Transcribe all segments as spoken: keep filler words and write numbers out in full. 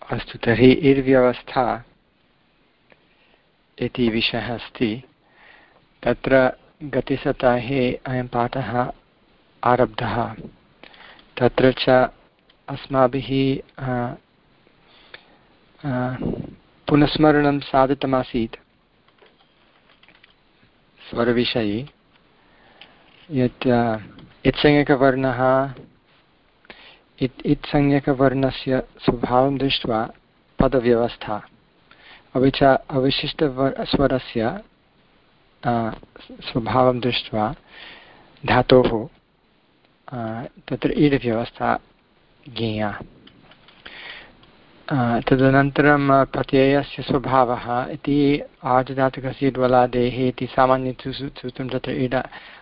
अस्तु, तर्हि इर्व्यवस्था इति विषयः अस्ति। तत्र गतसप्ताहे अयं पाठः आरब्धः। तत्र च अस्माभिः पुनस्मरणं साधितमासीत् स्वरविषये, यत् इत्संज्ञकवर्णः इत् इत्संज्ञकवर्णस्य स्वभावं दृष्ट्वा पदव्यवस्था, अपि च अवशिष्टस्वरस्य स्वभावं दृष्ट्वा धातोः तत्र इडव्यवस्था ज्ञेया। तदनन्तरं प्रत्ययस्य स्वभावः इति आर्धधातुकस्य इड्वलादेः इति सामान्यसूत्रं तत्र इड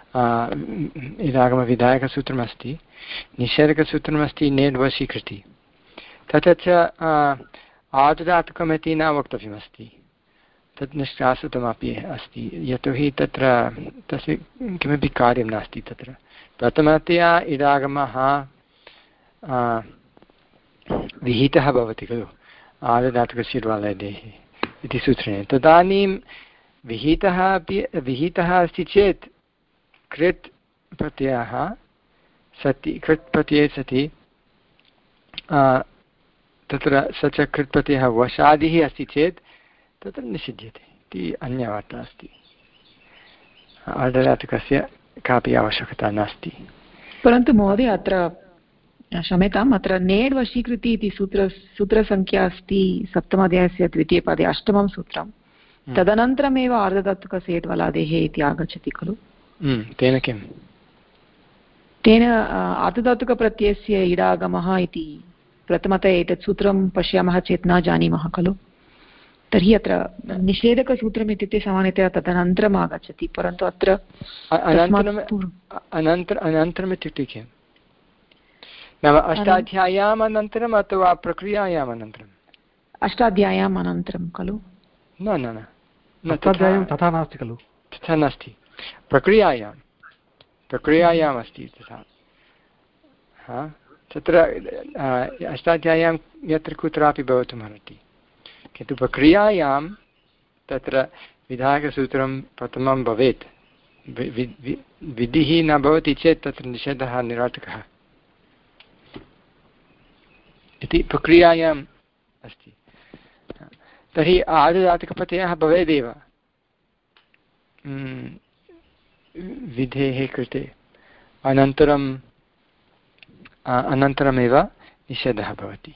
इडागमविधायकसूत्रमस्ति। निषेधकसूत्रमस्ति नेड्वशीकृति। तथा च आर्धधातुकमिति न वक्तव्यमस्ति, तत् निष्कासितमपि अस्ति, यतोहि तत्र तस्य किमपि कार्यं नास्ति। तत्र प्रथमतया इडागमः विहितः भवति खलु आर्धधातुकस्य इड्वलादेः इति सूत्रेण। तदानीं विहितः अपि विहितः अस्ति चेत् कृत् प्रत्ययः सति कृत् प्रत्यये सति तत्र स च कृत् प्रत्ययः वशादिः अस्ति चेत् तत्र निषिध्यते इति अन्या वार्ता अस्ति। आर्धधातुकस्य कापि आवश्यकता नास्ति। परन्तु महोदय अत्र क्षम्यताम्, अत्र नेड् वशीकृति इति सूत्र सूत्रसङ्ख्या अस्ति सप्तमाध्यायस्य द्वितीयपदे अष्टमं सूत्रं। तदनन्तरमेव आर्धधातुकस्य एड्वलादेः इति आगच्छति खलु। तेन किं तेन आर्धधातुकप्रत्ययस्य इडागमः इति प्रथमतः एतत् सूत्रं पश्यामः चेत् न जानीमः खलु। तर्हि अत्र निषेधकसूत्रम् इत्युक्ते सामान्यतया तदनन्तरम् आगच्छति, परन्तु अत्र अनन्तरम् इत्युक्ते किं नाम अष्टाध्याय्याम् अनन्तरम् अथवा प्रक्रियायाम् अनन्तरम्? अष्टाध्याय्याम् अनन्तरं खलु। न न न तथा नास्ति खलु। तथा नास्ति, प्रक्रियायां प्रक्रियायाम् अस्ति तथा। हा, तत्र अष्टाध्याय्यां यत्र कुत्रापि भवितुमर्हति, किन्तु प्रक्रियायां तत्र विधायकसूत्रं प्रथमं भवेत्। विधिः न भवति चेत् तत्र निषेधः निरर्थकः इति प्रक्रियायाम् अस्ति। तर्हि आर्धधातुकप्रत्ययः भवेदेव विधेः कृते, अनन्तरम् अनन्तरमेव निषेधः भवति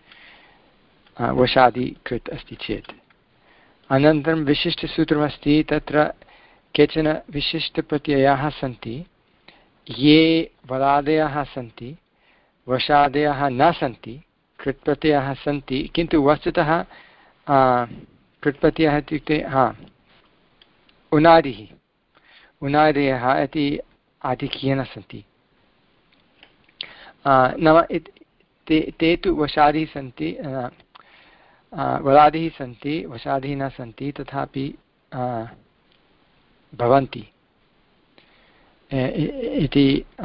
वशादिकृत् अस्ति चेत्। अनन्तरं विशिष्टसूत्रमस्ति। तत्र केचन विशिष्टप्रत्ययाः सन्ति, ये वलादयः सन्ति, वशादयः न सन्ति, कृत्प्रत्ययाः सन्ति, किन्तु वस्तुतः कृत्प्रत्ययः इत्युक्ते हा उनादिः उनादयः इति आधिक्येन सन्ति। नाम ते ते तु वशादिः सन्ति, वलादिः सन्ति, वशादिः न सन्ति, तथापि भवन्ति इति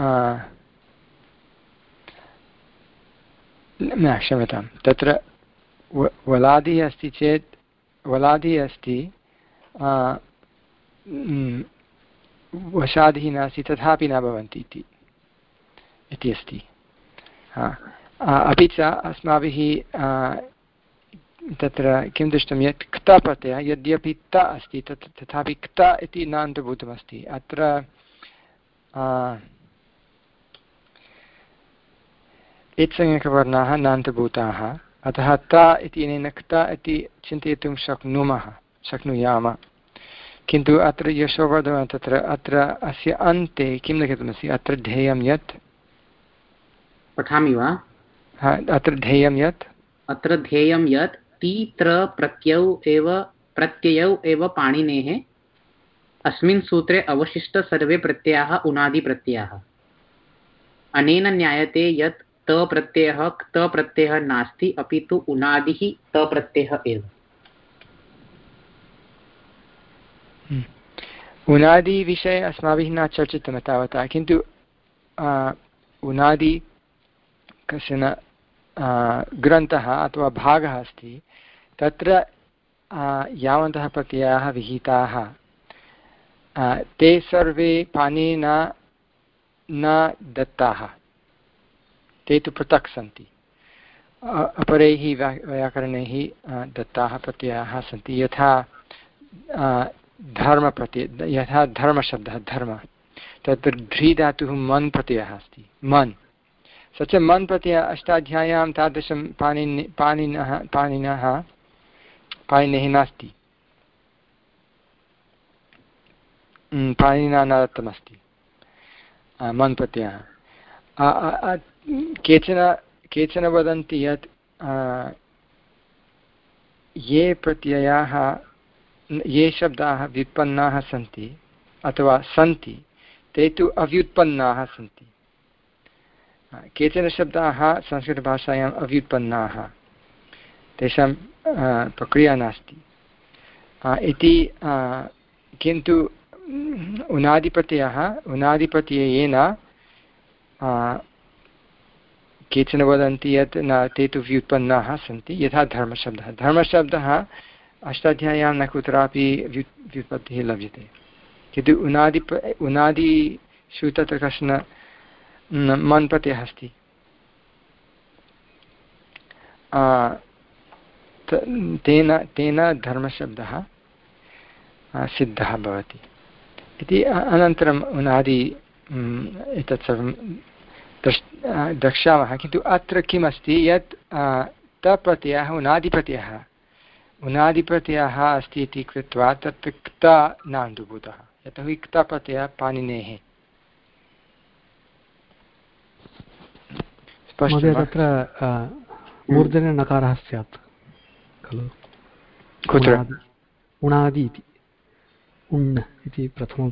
न क्षम्यतां। तत्र वलादिः अस्ति चेत् वलादिः अस्ति, वशादिः नास्ति, तथापि न भवन्ति इति इति अस्ति। अपि च अस्माभिः तत्र किं दृष्टं यत् क्त प्रत्ययः यद्यपि त अस्ति तत् तथापि क्त इति न अन्तर्भूतमस्ति। अत्र इत्संज्ञकवर्णाः न अन्तर्भूताः, अतः त इत्यनेन क्त इति चिन्तयितुं शक्नुमः शक्नुयाम। किन्तु अत्र यशोवर्धन तत्र अत्र अस्य अन्ते किं लिखितमस्ति? अत्र ध्येयं यत् पठामि वा? अत्र ध्येयं यत् अत्र ध्येयं यत् ति त्र प्रत्ययौ एव प्रत्ययौ एव पाणिनेः अस्मिन् सूत्रे अवशिष्ट सर्वे प्रत्ययाः उनादिप्रत्ययाः। अनेन ज्ञायते यत् त प्रत्ययः क्त प्रत्ययः नास्ति, अपि तु उनादिः त प्रत्ययः एव। उनादिविषये अस्माभिः न चर्चितं तावता, किन्तु उनादि कश्चन ग्रन्थः अथवा भागः अस्ति तत्र यावन्तः प्रत्ययाः विहिताः ते सर्वे पाणिनिना न दत्ताः, ते तु पृथक् सन्ति, अपरैः वैयाकरणैः दत्ताः प्रत्ययाः सन्ति। यथा धर्मप्रत्यय, यथा धर्मशब्दः धर्म, तत्र ध्री धातुः मन् प्रत्ययः अस्ति, मन्, स च मन् प्रत्ययः अष्टाध्याय्यां तादृशं पाणिनि पाणिनः पाणिनः पाणिनेः नास्ति, पाणिनिना न दत्तमस्ति मन् प्रत्ययः। केचन केचन वदन्ति यत् ये प्रत्ययाः ये शब्दाः व्युत्पन्नाः सन्ति अथवा सन्ति ते तु अव्युत्पन्नाः सन्ति। केचन शब्दाः संस्कृतभाषायाम् अव्युत्पन्नाः, तेषां प्रक्रिया नास्ति इति, किन्तु उनादिप्रत्ययः उनादिप्रत्ययेन केचन वदन्ति यत् न ते तु व्युत्पन्नाः सन्ति। यथा धर्मशब्दः धर्मशब्दः अष्टाध्याय्यां न कुत्रापि व्युत् व्युत्पत्तिः लभ्यते, किन्तु उनादि उनादिषु तत्र कश्चन मन् प्रत्ययः अस्ति, तेन तेन धर्मशब्दः सिद्धः भवति इति। अनन्तरम् उनादि एतत् सर्वं द्रष् द्रक्ष्यामः। किन्तु अत्र किम् अस्ति यत् तप्रत्ययः उनादिप्रत्ययः उनादिप्रत्ययः अस्ति इति कृत्वा तत्र क्ता नान्दुभूतः, यतोहि क्तप्रत्ययः पाणिनेः। महोदय तत्र मूर्धन्य नकारः स्यात् खलु, कुत्र उणादि इति, उण् इति प्रथमं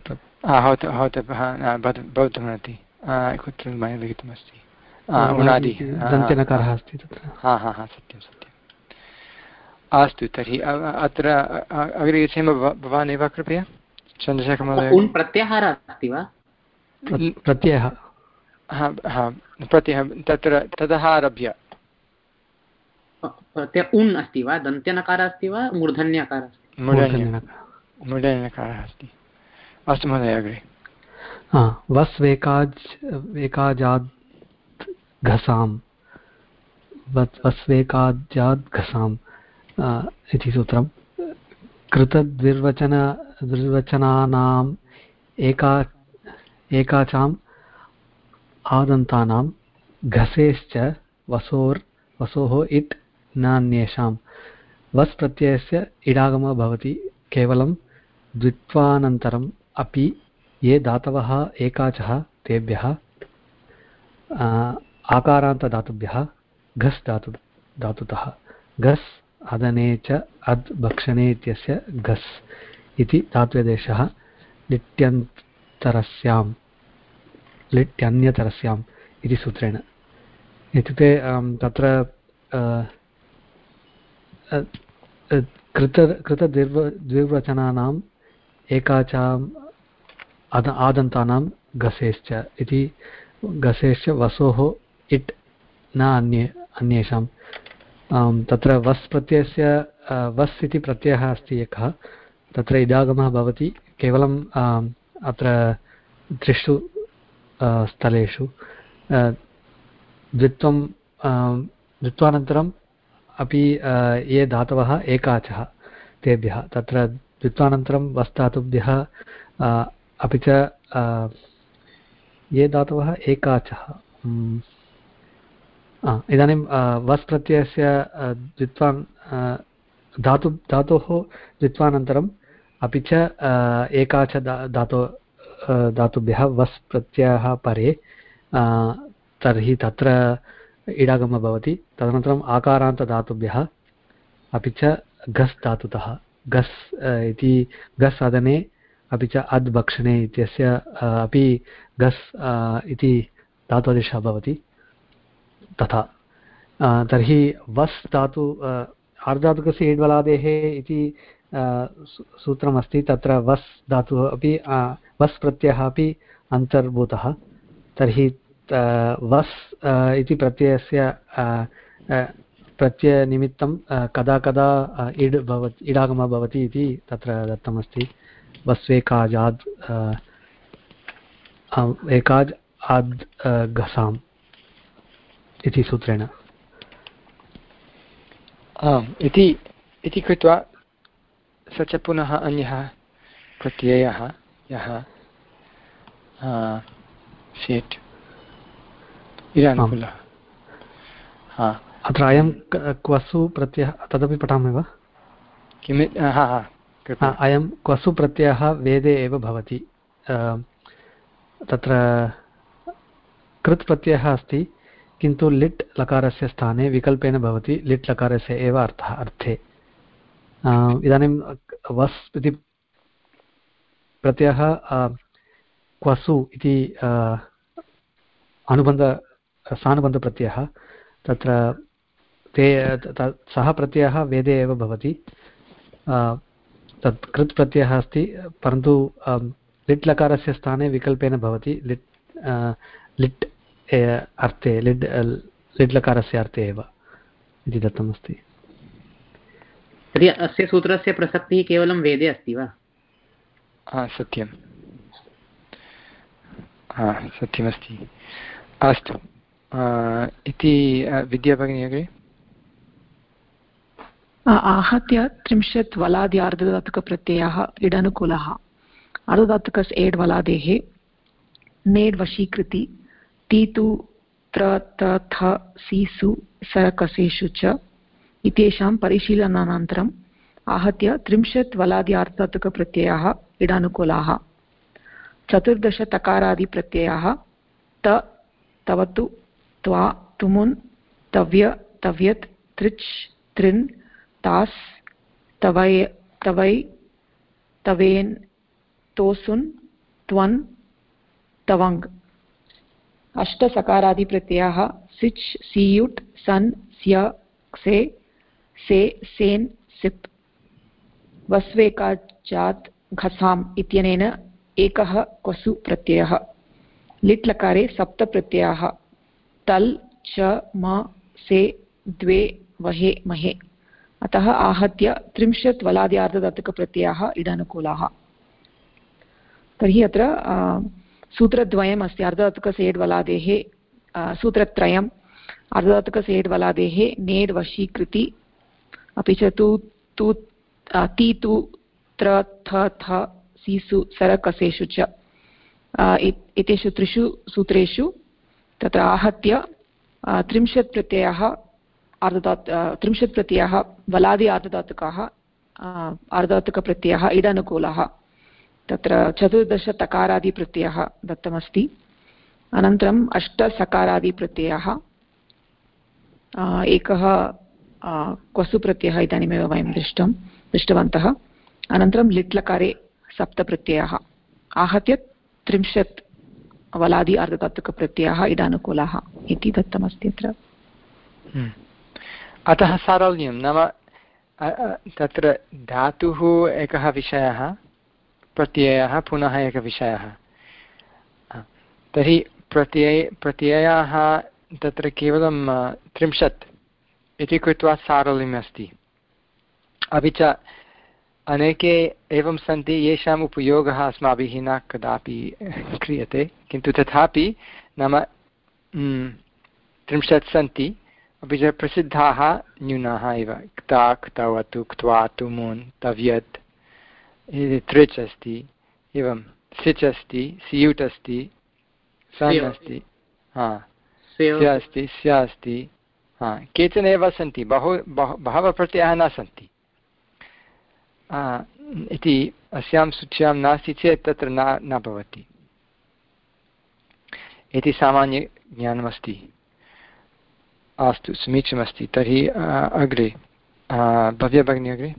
भवति, कुत्र मया लिखितमस्ति, उणादि दन्त्यनकारः अस्ति तत्र। हा हा हा सत्यं सत्यम्। अस्तु, तर्हि अत्र अग्रे गच्छेम। भवान् एव कृपया, चन्द्रशेखर महोदय। उण् प्रत्याहारः अस्ति वा? प्रत्ययः, हा हा प्रत्ययः तत्र ततः आरभ्य प्रत्यय उण् अस्ति वा? दन्त्यनकारः अस्ति वा? मूर्धन्यकारः अस्ति? मूर्धन्यनकारः अस्ति। अस्तु महोदय, अग्रे। वस् वेकाज् वेकाजाद् घसाम्, वस् वेकाजाद् घसाम् इति सूत्रं। कृतद्विर्वचन द्विर्वचनानाम् एका एकाचाम् आदन्तानां घसेश्च वसोर् वसोः इट् नान्येषां। वस् प्रत्ययस्य इडागमः भवति केवलं द्वित्वानन्तरम् अपि ये धातवः एकाचः तेभ्यः आकारान्तधातुभ्यः घस् धातु धातुतः। घस् अदने च अद् भक्षणे इत्यस्य घस् इति धात्वदेशः लिट्यन्तरस्यां लिट्यन्यतरस्याम् इति सूत्रेण। इत्युक्ते तत्र कृत कृतद्विर्व द्विर्वचनानाम् एकाचाम् आद आदन्तानां घसेश्च इति। घसेश्च वसोः इट् न अन्ये अन्येषां। तत्र वस् प्रत्ययस्य वस् इति प्रत्ययः अस्ति एकः, तत्र इडागमः भवति केवलं अत्र त्रिषु स्थलेषु द्वित्वं द्वित्वानन्तरम् अपि ये धातवः एकाचः तेभ्यः। तत्र द्वित्वानन्तरं वस् धातुभ्यः अपि च ये धातवः एकाचः, इदानीं वस् प्रत्ययस्य द्वित्वान् धातु धातोः द्वित्वानन्तरम् अपि च एकाच धातो धातुभ्यः वस् प्रत्ययः परे, तर्हि तत्र इडागमः भवति। तदनन्तरम् आकारान्तधातुभ्यः अपि च घस् धातुतः। घस् इति घस् अदने अपि च अद् भक्षणे इत्यस्य अपि घस् इति धात्वादेशः भवति तथा। तर्हि वस् धातु आर्धातुकस्य ईड्वलादेः इति सूत्रमस्ति, तत्र वस् धातुः अपि वस् प्रत्ययः अपि अन्तर्भूतः। तर्हि वस् इति प्रत्ययस्य प्रत्ययनिमित्तं कदा कदा इड् भवति इडागमः भवति इति तत्र दत्तमस्ति। वस्वेकाजाद् एकाज् आद् घसाम् इति सूत्रेण। आम् इति इति कृत्वा स च पुनः अन्यः प्रत्ययः यः सेट् इदानुकूलः। अत्र अयं क्वसु प्रत्ययः तदपि पठामि वा? किम्? हा हा अयं क्वसु प्रत्ययः वेदे एव भवति। तत्र कृत् प्रत्ययः अस्ति किन्तु लिट् लकारस्य स्थाने विकल्पेन भवति लिट् लकारस्य एव अर्थः अर्थे। इदानीं वस् इति प्रत्ययः क्वसु इति अनुबन्ध सानुबन्धप्रत्ययः तत्र ते सः प्रत्ययः वेदे एव भवति। तत् कृत् प्रत्ययः अस्ति परन्तु लिट् लकारस्य स्थाने विकल्पेन भवति लिट् लिट् अर्थे लिट् लिट् लकारस्य अर्थे एव इति दत्तमस्ति। तर्हि अस्य सूत्रस्य प्रसक्तिः केवलं वेदे अस्ति वा? हा सत्यं, हा सत्यमस्ति। अस्तु इति विद्याभगिनी अग्रे। आहत्य त्रिंशत् वलादि आर्धधातुकप्रत्ययः इडनुकूलः। आर्धधातुकस् एड् वलादेः नेड् वशीकृति ति तु त्र त थ सीसु सरकसेषु च इत्येषां परिशीलनानन्तरम् आहत्य त्रिंशत् वलादि आर्धधातुकप्रत्ययाः इडानुकूलाः। चतुर्दश तकारादिप्रत्ययाः त तवतु त्वा तुमुन् तव्य तव्यत् त्रिच् त्रिन् तास् तवै तवै तवेन् तोसुन् त्वन् तवङ्। अष्टसकारादिप्रत्ययाः सिच् सीयुट् सन् स्य क्षे से सेन् सिप्। वस्वेकाजात् घसाम् इत्यनेन एकः क्वसु प्रत्ययः। लिट् लकारे सप्तप्रत्ययाः तल् च म से द्वे वहे महे। अतः आहत्य त्रिंशत् वलादि आर्धधातुकप्रत्ययाः इडानुकूलाः। तर्हि अत्र सूत्रद्वयम् अस्ति। आर्धधातुकसेड् वलादेः सूत्रत्रयम्। आर्धधातुकसेड् वलादेः नेड् वशीकृति अपि च तु तु ति तु त्र थ थ सीसु सरकसेषु च एतेषु त्रिषु सूत्रेषु तत्र आहत्य त्रिंशत् प्रत्ययाः आर्धधातु त्रिंशत् प्रत्ययाः वलादि आर्धधातुकाः आर्धधातुकप्रत्ययः इडानुकूलः। तत्र चतुर्दश तकारादिप्रत्ययः दत्तमस्ति। अनन्तरम् अष्टसकारादिप्रत्ययः एकः क्वसुप्रत्ययः इदानीमेव वयं दृष्टं दृष्टवन्तः। अनन्तरं लिट् लकारे सप्तप्रत्ययाः आहत्य त्रिंशत् वलादि आर्धधातुकप्रत्ययाः इडानुकूलाः इति दत्तमस्ति अत्र। अतः सारल्यं नाम तत्र धातुः एकः विषयः प्रत्ययः पुनः एकः विषयः। तर्हि प्रत्यय प्रत्ययाः तत्र केवलं त्रिंशत् इति कृत्वा सारल्यम् अस्ति। अपि च अनेके एवं सन्ति येषाम् उपयोगः अस्माभिः न कदापि क्रियते किन्तु तथापि नाम त्रिंशत् सन्ति अपि च प्रसिद्धाः न्यूनाः एव। क्ता क्तवतु क्त्वा तुमुन् तव्यत् त्रिच् अस्ति एवं सिच् अस्ति सियुट् अस्ति सन् अस्ति हा स्य अस्ति स्य अस्ति हा केचन एव सन्ति। बहु बहवः प्रत्ययाः न सन्ति इति अस्यां सूच्यां नास्ति चेत् तत्र न न भवति इति सामान्यज्ञानमस्ति। अस्तु समीचीनमस्ति। तर्हि अग्रे भव्या भगिनी अग्रे।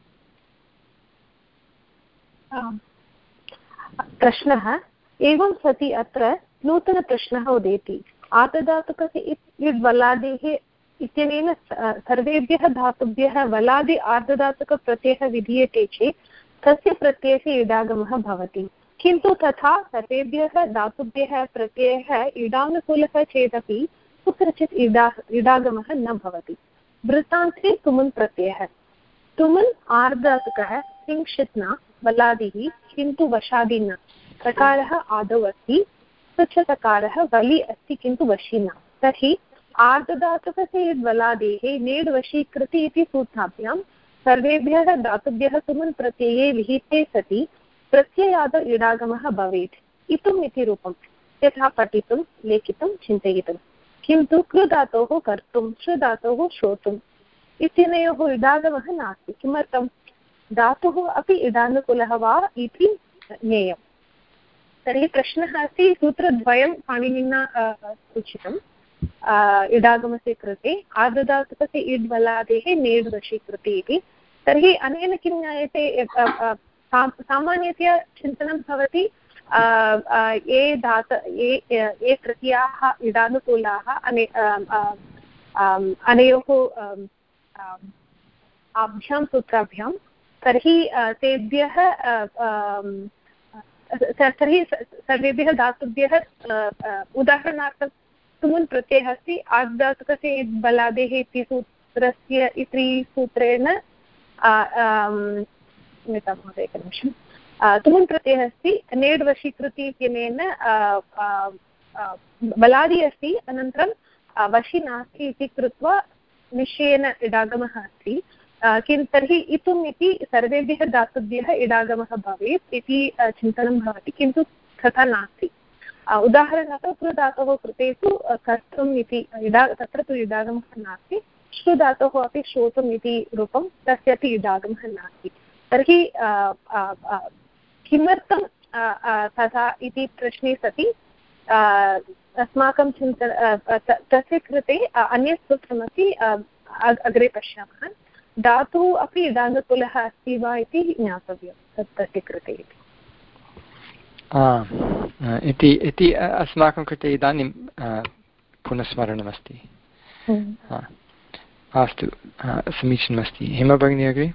प्रश्नः एवं सति अत्र नूतनप्रश्नः उदेति। आर्धधातुकस्य इड् वलादेः इत्यनेन सर्वेभ्यः धातुभ्यः वलादि आर्धधातुकप्रत्ययः विधीयते चेत् तस्य प्रत्ययस्य इडागमः भवति। किन्तु तथा सर्वेभ्यः धातुभ्यः प्रत्ययः इडानुकूलः चेदपि कुत्रचित् इडा इडागमः न भवति। वृत्तान्ते तुमुन् प्रत्ययः। तुमुन् आर्धातुकः किंचित् न बलादिः किन्तु वशादि न। तकारः आदौ अस्ति, स्वच्छतकारः वलि अस्ति किन्तु वशी न। तर्हि आर्धधातुकस्य बलादेः नेड् वशीकृति इति सूत्राभ्यां सर्वेभ्यः धातुभ्यः तुमुन् प्रत्यये विहिते सति प्रत्ययादौ इडागमः भवेत्। इतुम् इति रूपं यथा पठितुं लेखितुं चिन्तयितुं। किन्तु कृधातोः कर्तुं श्रुधातोः श्रोतुम् इत्यनयोः इडागमः नास्ति। किमर्थं? धातुः अपि इडानुकूलः वा इति ज्ञेयम्। तर्हि प्रश्नः अस्ति, सूत्रद्वयं पाणिनिना सूचितम् इडागमस्य कृते, आर्धधातुकस्य इड् बलादेः नेड् वशीकृति इति। तर्हि अनेन किं ज्ञायते? सामान्यतया चिन्तनं भवति ये धात ये ये प्रत्ययाः इडानुकूलाः अने अनयोः आभ्यां सूत्राभ्यां, तर्हि तेभ्यः तर्हि सर्वेभ्यः धातुभ्यः उदाहरणार्थं तुमुन् प्रत्ययः अस्ति, आर्धधातुकस्य बलादेः इति सूत्रस्य इति सूत्रेण महोदय एकनिमिषं तुमुन् प्रत्ययः अस्ति, नेड् वशीकृति इत्यनेन बलादि अस्ति, अनन्तरं वशी नास्ति इति कृत्वा निश्चयेन इडागमः अस्ति। किं तर्हि इतुम् इति सर्वेभ्यः धातुभ्यः इडागमः भवेत् इति चिन्तनं भवति, किन्तु तथा नास्ति। उदाहरणार्थं कृधातोः कृते तु कर्तुम् इति इडा तत्र तु इडागमः नास्ति, श्रुधातोः अपि श्रोतुम् इति रूपं तस्यापि इडागमः नास्ति। तर्हि किमर्थं तथा इति प्रश्ने सति अस्माकं चिन्तन तस्य कृते अन्यत् सूत्रमपि अग्रे पश्यामः। धातुः अपि इडानुकूलः अस्ति वा इति ज्ञातव्यं तत् तस्य कृते इति इति अस्माकं कृते इदानीं पुनस्मरणमस्ति। अस्तु, समीचीनमस्ति। हेमा भगिनी अग्रे।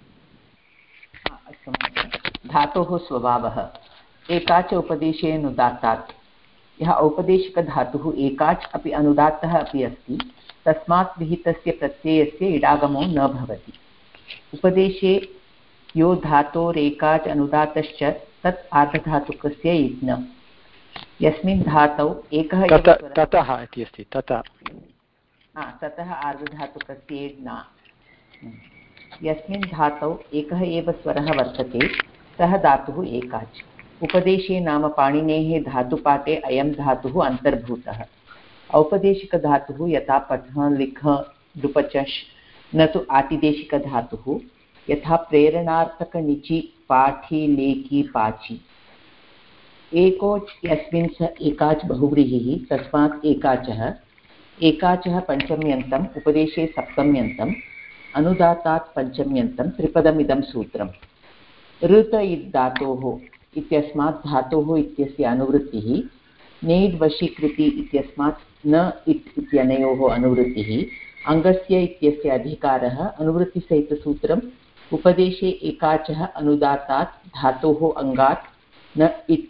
धातोः स्वभावः एकाच उपदेशे अनुदात्तात्। यः औपदेशिकधातुः एकाच् अपि अनुदात्तः अपि अस्ति, तस्मात् विहितस्य प्रत्ययस्य इडागमो न भवति। उपदेशे यो धातोरेकाच् अनुदातश्च तत् आर्धधातुकस्य इत्न। यस्मिन् धातौ एकः ततः इति अस्ति, ततः ततः आर्धधातुकस्य इड्ना। यस्मिन् धातौ एकः एव स्वरः वर्तते सः धातुः एकाच्। उपदेशे नाम पाणिनेः धातुपाठे अयं धातुः अन्तर्भूतः। औपदेशिकधातुः यथा पठः लिखः डुपचष्, न तु आतिदेशिकधातुः यथा प्रेरणार्थकनिचि पाठि लेखि पाचि। एकोच् यस्मिन् स एकाच् बहुव्रीहिः तस्मात् एकाचः। एकाचः पञ्चम्यन्तम्, उपदेशे सप्तम्यन्तम्, अनुदातात् पञ्चम्यन्तं त्रिपदमिदं सूत्रम्। ऋत इत् धातोः इत्यस्मात् धातोः इत्यस्य अनुवृत्तिः, नेड् वशीकृति इत्यस्मात् न इत् इत्यनयोः अनुवृत्तिः, अङ्गस्य इत्यस्य अधिकारः। अनुवृत्तिसहितसूत्रम् उपदेशे एकाचः अनुदातात् धातोः अङ्गात् न इत्।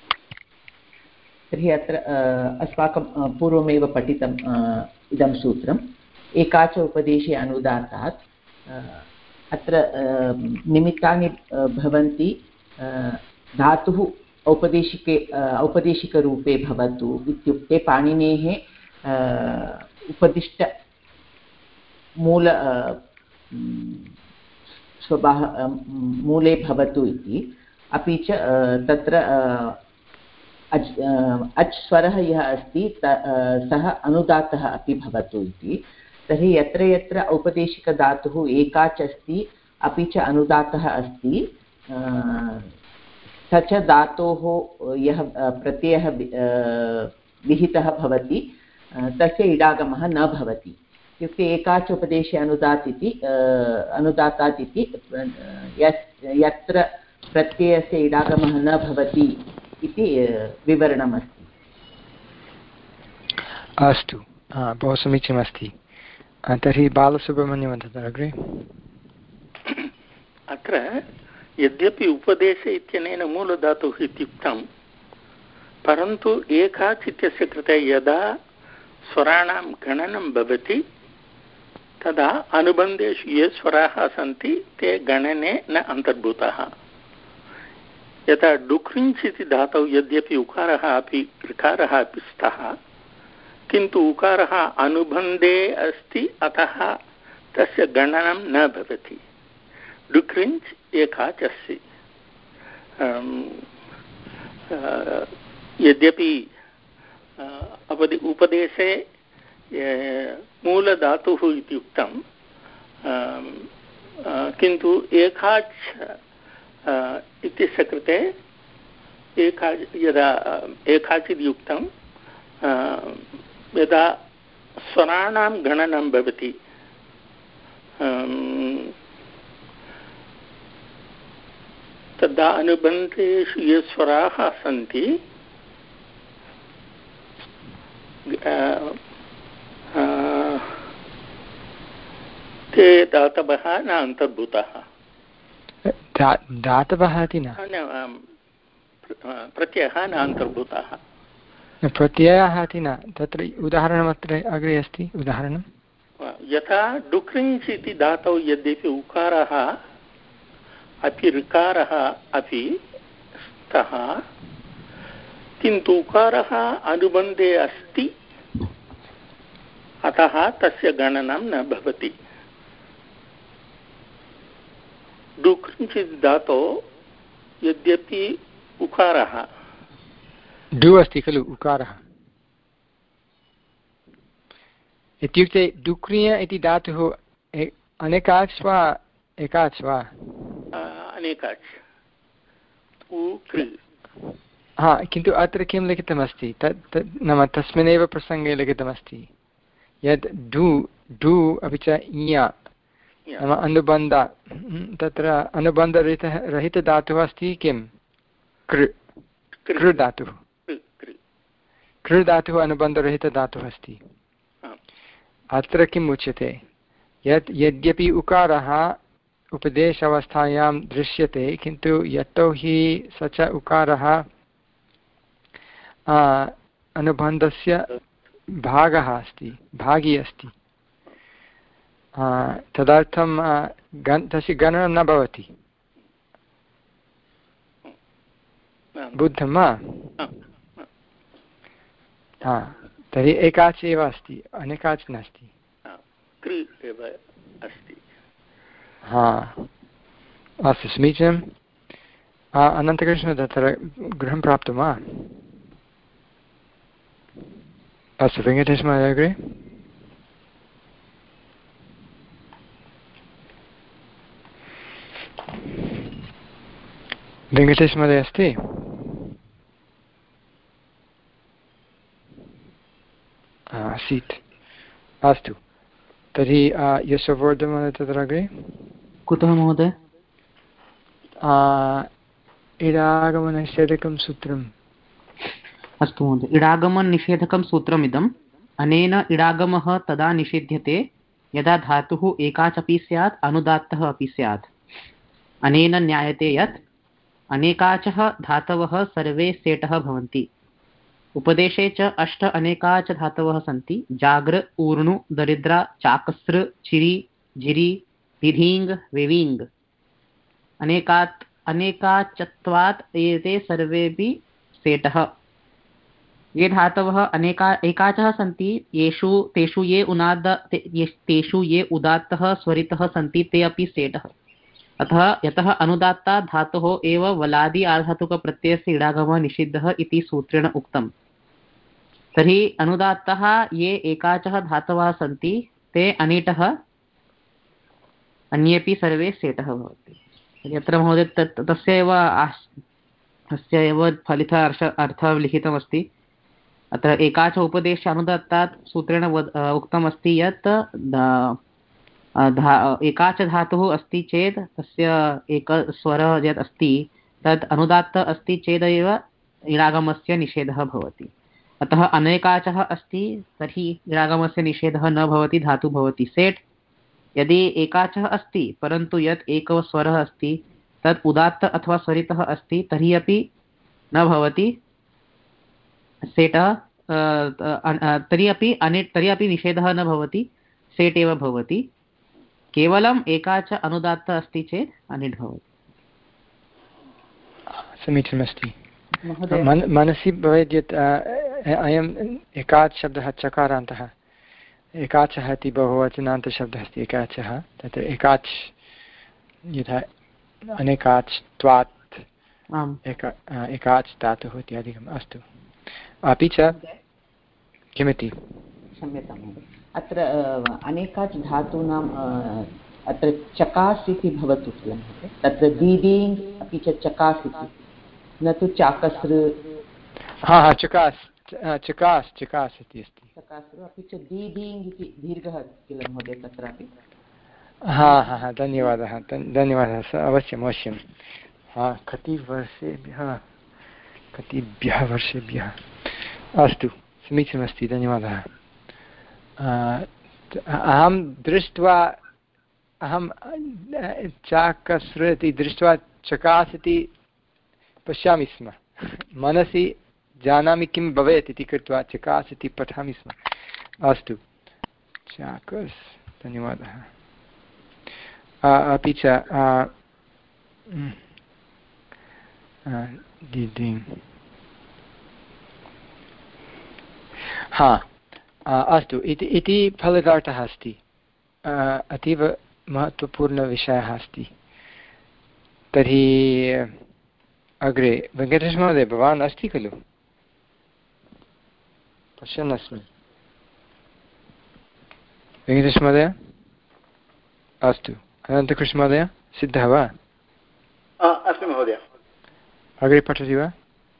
तर्हि अत्र अस्माकं पूर्वमेव पठितम् इदं सूत्रम्। एकाच उपदेशे अनुदातात् अत्र निमित्तानि भवन्ति। धातुः औपदेशिके औपदेशिकरूपे भवतु इत्युक्ते पाणिनेः उपदिष्ट मूल स्वभाव मूले भवतु इति। अपि च तत्र अच् अच् स्वरः यः अस्ति सः अनुदातः अपि भवतु इति। तर्हि यत्र यत्र औपदेशिकधातुः एकाच् अस्ति अपि च अनुदातः अस्ति, स च धातोः यः प्रत्ययः विहितः भवति तस्य इडागमः न भवति। इत्युक्ते एकाच उपदेशे अनुदात् इति अनुदातात् इति यत्र प्रत्ययस्य इडागमः न भवति इति विवरणमस्ति। अस्तु, बहु समीचीनमस्ति। तर्हि बालसुब्रह्मण्यं तत्र अग्रे। अत्र यद्यपि उपदेशे इत्यनेन मूलधातुः इत्युक्तं, परन्तु एकाच् इत्यस्य कृते यदा स्वराणां गणनं भवति तदा अनुबन्धेषु ये स्वराः सन्ति ते गणने न अन्तर्भूताः। यथा डुक्रिञ्च् इति धातौ यद्यपि उकारः अपि ऋकारः अपि स्तः, किन्तु उकारः अनुबन्धे अस्ति, अतः तस्य गणनं न भवति। डुक्रिञ्च् एकाचस्ति। यद्यपि अपदि उपदेशे मूलधातुः इति उक्तं, किन्तु एकाच् इत्यस्य कृते एका यदा एकाच् इति उक्तं, यदा स्वराणां गणनं भवति, तदा अनुबन्धेषु ये स्वराः सन्ति ते दातवः न अन्तर्भूताः। दातवः इति न, प्रत्ययः न अन्तर्भूताः। प्रत्ययः इति न। तत्र उदाहरणमत्र अग्रे अस्ति। उदाहरणं यथा डुक्रिञ्च् इति धातौ यद्यपि उकारः अपि ऋकारः अपि स्तः, किन्तु उकारः अनुबन्धे अस्ति, अतः तस्य गणनं न भवति। डुक्रिञ्च् इति धातौ यद्यपि उकारः डु अस्ति खलु, उकारः इत्युक्ते डुक्रिय इति धातुः अनेकाच् वा एकाच् वा? अनेकाच्। हा, किन्तु अत्र किं लिखितमस्ति? तत् नाम तस्मिन्नेव प्रसङ्गे लिखितमस्ति यद् डु डु अपि च इय नाम अनुबन्ध, तत्र अनुबन्धरहितः रहितधातुः अस्ति किं? कृ कृ धातुः। कृ धातुः अनुबन्धरहितधातुः अस्ति। अत्र किम् उच्यते? यत् यद्यपि उकारः उपदेश अवस्थायां दृश्यते, किन्तु यतोहि स च उकारः अनुबन्धस्य भागः अस्ति, भागी अस्ति, तदर्थं गन् तस्य गणनं न भवति। बुद्धं वा? हा, तर्हि एकाच् एव अस्ति, अनेकाच् नास्ति। हा, अस्तु, समीचीनम्। अनन्तकृष्ण, तत्र गृहं प्राप्तं वा? अस्तु, वेङ्कटेशमहोदय अग्रे। वेङ्कटेशमहोदय अस्ति? आसीत्। अस्तु, तर्हि यशोवर्धन तत्र अग्रे। कुतः महोदय? इडागमनिषेधकं सूत्रम्। अस्तु महोदय, इडागमनिषेधकं सूत्रमिदम्। अनेन इडागमः तदा निषेध्यते यदा धातुः एकाच् अपि स्यात्, अनुदात्तः अपि स्यात्। अनेन ज्ञायते यत् अनेकाचः धातवः सर्वे सेटः भवन्ति। उपदेशे च अष्ट अनेकाच धातवः सन्ति। जाग्र, ऊर्णु, दरिद्रा, चाकस्र, चिरि, झिरि, दिधीङ्, वेवीङ्। अनेकात् अनेकाचत्वात् एते सर्वेपि सेटः। ये धातवः अनेका एकाचः सन्ति, येषु तेषु ये उनाद तेषु ये उदात्तः स्वरितः सन्ति ते अपि सेटः। अतः यतः अनुदात्ता धातोः एव वलादि आर्धातुकप्रत्ययस्य इडागमः निषिद्धः इति सूत्रेण उक्तम्। तर्हि अनुदात्तः ये एकाचः धातवः सन्ति ते अनीटः, अन्येपि सर्वे सेटः भवति। यत्र महोदय तस्य एव तस्य एव फलितः अर्थः लिखितमस्ति। अत्र एकाच उपदेशे अनुदात्तात् सूत्रेण उक्तमस्ति यत् एकाच धातुः अस्ति चेत् तस्य एकस्वरः यत् अस्ति तत् अनुदात्त अस्ति चेदेव इडागमस्य निषेधः भवति। अतः अनेकाचः अस्ति तर्हि इडागमस्य निषेधः न भवति, धातु भवति सेट्। यदि एकाचः अस्ति परन्तु यत् एकः स्वरः अस्ति तत् उदात्त अथवा स्वरितः अस्ति तर्हि अपि न भवति, सेटः तर्हि अपि अनेट् तर्हि अपि निषेधः न भवति, सेट् एव भवति। केवलम् एका च अनुदात्त अस्ति चेत् अनिट् भवति। समीचीनमस्ति। मनसि भवेत् यत् अयम् एकाच् शब्दः चकारान्तः, एकाचः इति बहुवचनान्तशब्दः अस्ति एकाचः, तत्र एकाच् यथा अनेकाच् त्वात् एका एकाच् धातुः इत्यादिकम्। अस्तु, अपि च किमिति क्षम्यतां महोदय, अत्र अनेकाच् धातूनाम् अत्र चकास् इति भवतु किल महोदय, तत्र दीदीङ् अपि च चकास् इति, न तु चाकस्र। हा हा चकास् चकास् चकास् इति अस्ति, चकास्र अपि च दीदीङ् इति दीर्घः किल महोदय तत्रापि। हा हा हा धन्यवादः धन्यवादः स अवश्यम् अवश्यं। हा कति वर्षेभ्यः कतिभ्यः वर्षेभ्यः। अस्तु समीचीनमस्ति, धन्यवादः। अहं दृष्ट्वा अहं चाकस्र इति दृष्ट्वा चकास् इति पश्यामि स्म, मनसि जानामि किं भवेत् इति कृत्वा चकास् इति पठामि स्म। अस्तु चाकस्, धन्यवादः। अपि च हा अस्तु इति इति फलितार्थः अस्ति, अतीव महत्त्वपूर्णविषयः अस्ति। तर्हि अग्रे वेङ्कटेशमहोदय भवान् अस्ति खलु? पश्यन् अस्मि। वेङ्कटेशमहोदय अस्तु, अनन्तकृष्णमहोदय सिद्धः वा? अस्मि महोदय। अग्रे पठति वा?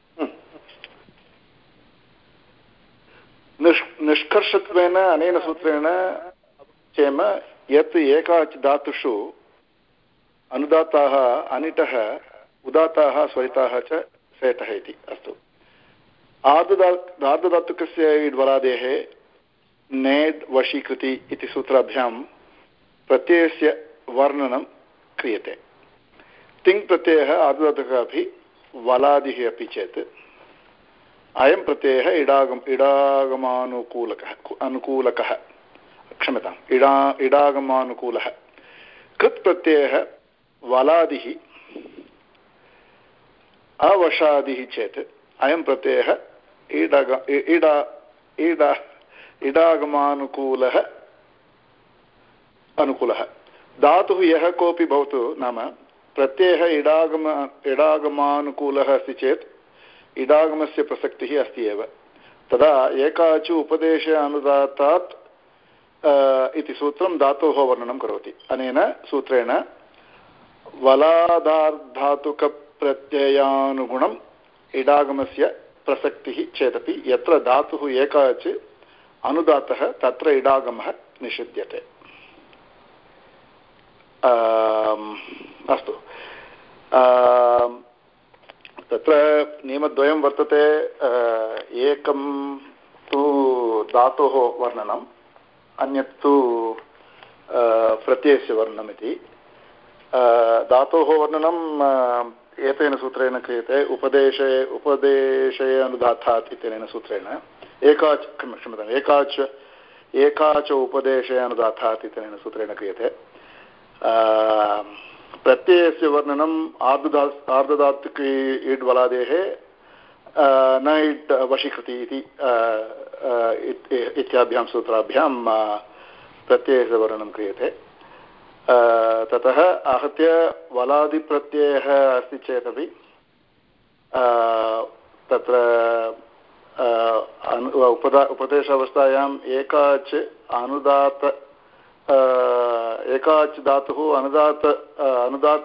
निष्कर्षत्वेन अनेन सूत्रेण चेम यत् एकाच् धातुषु अनुदाताः अनिटः उदाताः स्वरिताः च सेटः इति। अस्तु, आर्धधातुकस्य इड्वलादेः नेड् वशीकृति इति सूत्राभ्यां प्रत्ययस्य वर्णनं क्रियते। तिङ् प्रत्ययः आर्धधातुकः अपि वलादिः अपि चेत् अयं प्रत्ययः इडागम इडागमानुकूलकः अनुकूलकः क्षम्यताम् इडा इडागमानुकूलः। कृत् प्रत्ययः वलादिः अवशादिः चेत् अयं प्रत्ययः इडाग इडा इडा इडागमानुकूलः अनुकूलः। धातुः यः कोऽपि भवतु, नाम प्रत्ययः इडागम इडागमानुकूलः अस्ति चेत् इडागमस्य प्रसक्तिः अस्ति एव। तदा एकाचु उपदेशे अनुदातात् इति सूत्रं धातोः वर्णनं करोति। अनेन सूत्रेण वलादार्धातुकप्रत्ययानुगुणम् इडागमस्य प्रसक्तिः चेदपि यत्र धातुः एकाच् अनुदातः तत्र इडागमः निषिध्यते। अस्तु, तत्र नियमद्वयं वर्तते। एकं तु धातोः वर्णनम्, अन्यत् तु प्रत्ययस्य वर्णनमिति। धातोः वर्णनम् एतेन सूत्रेण क्रियते, उपदेशे उपदेशे अनुदातात् इत्यनेन सूत्रेण। एकाच् क्षम्यताम् एकाच् एकाच उपदेशे अनुदातात् इत्यनेन सूत्रेण क्रियते। प्रत्ययस्य वर्णनम् आर्धधा आर्धधातुके इड् वलादेः न इड् वशीकृति इति इत्याभ्यां सूत्राभ्यां प्रत्ययस्य वर्णनं क्रियते। ततः आहत्य वलादिप्रत्ययः अस्ति चेदपि तत्र उपदा उपदेशावस्थायाम् एकाच् अनुदात एकाच् धातुः अनुदात अनुदात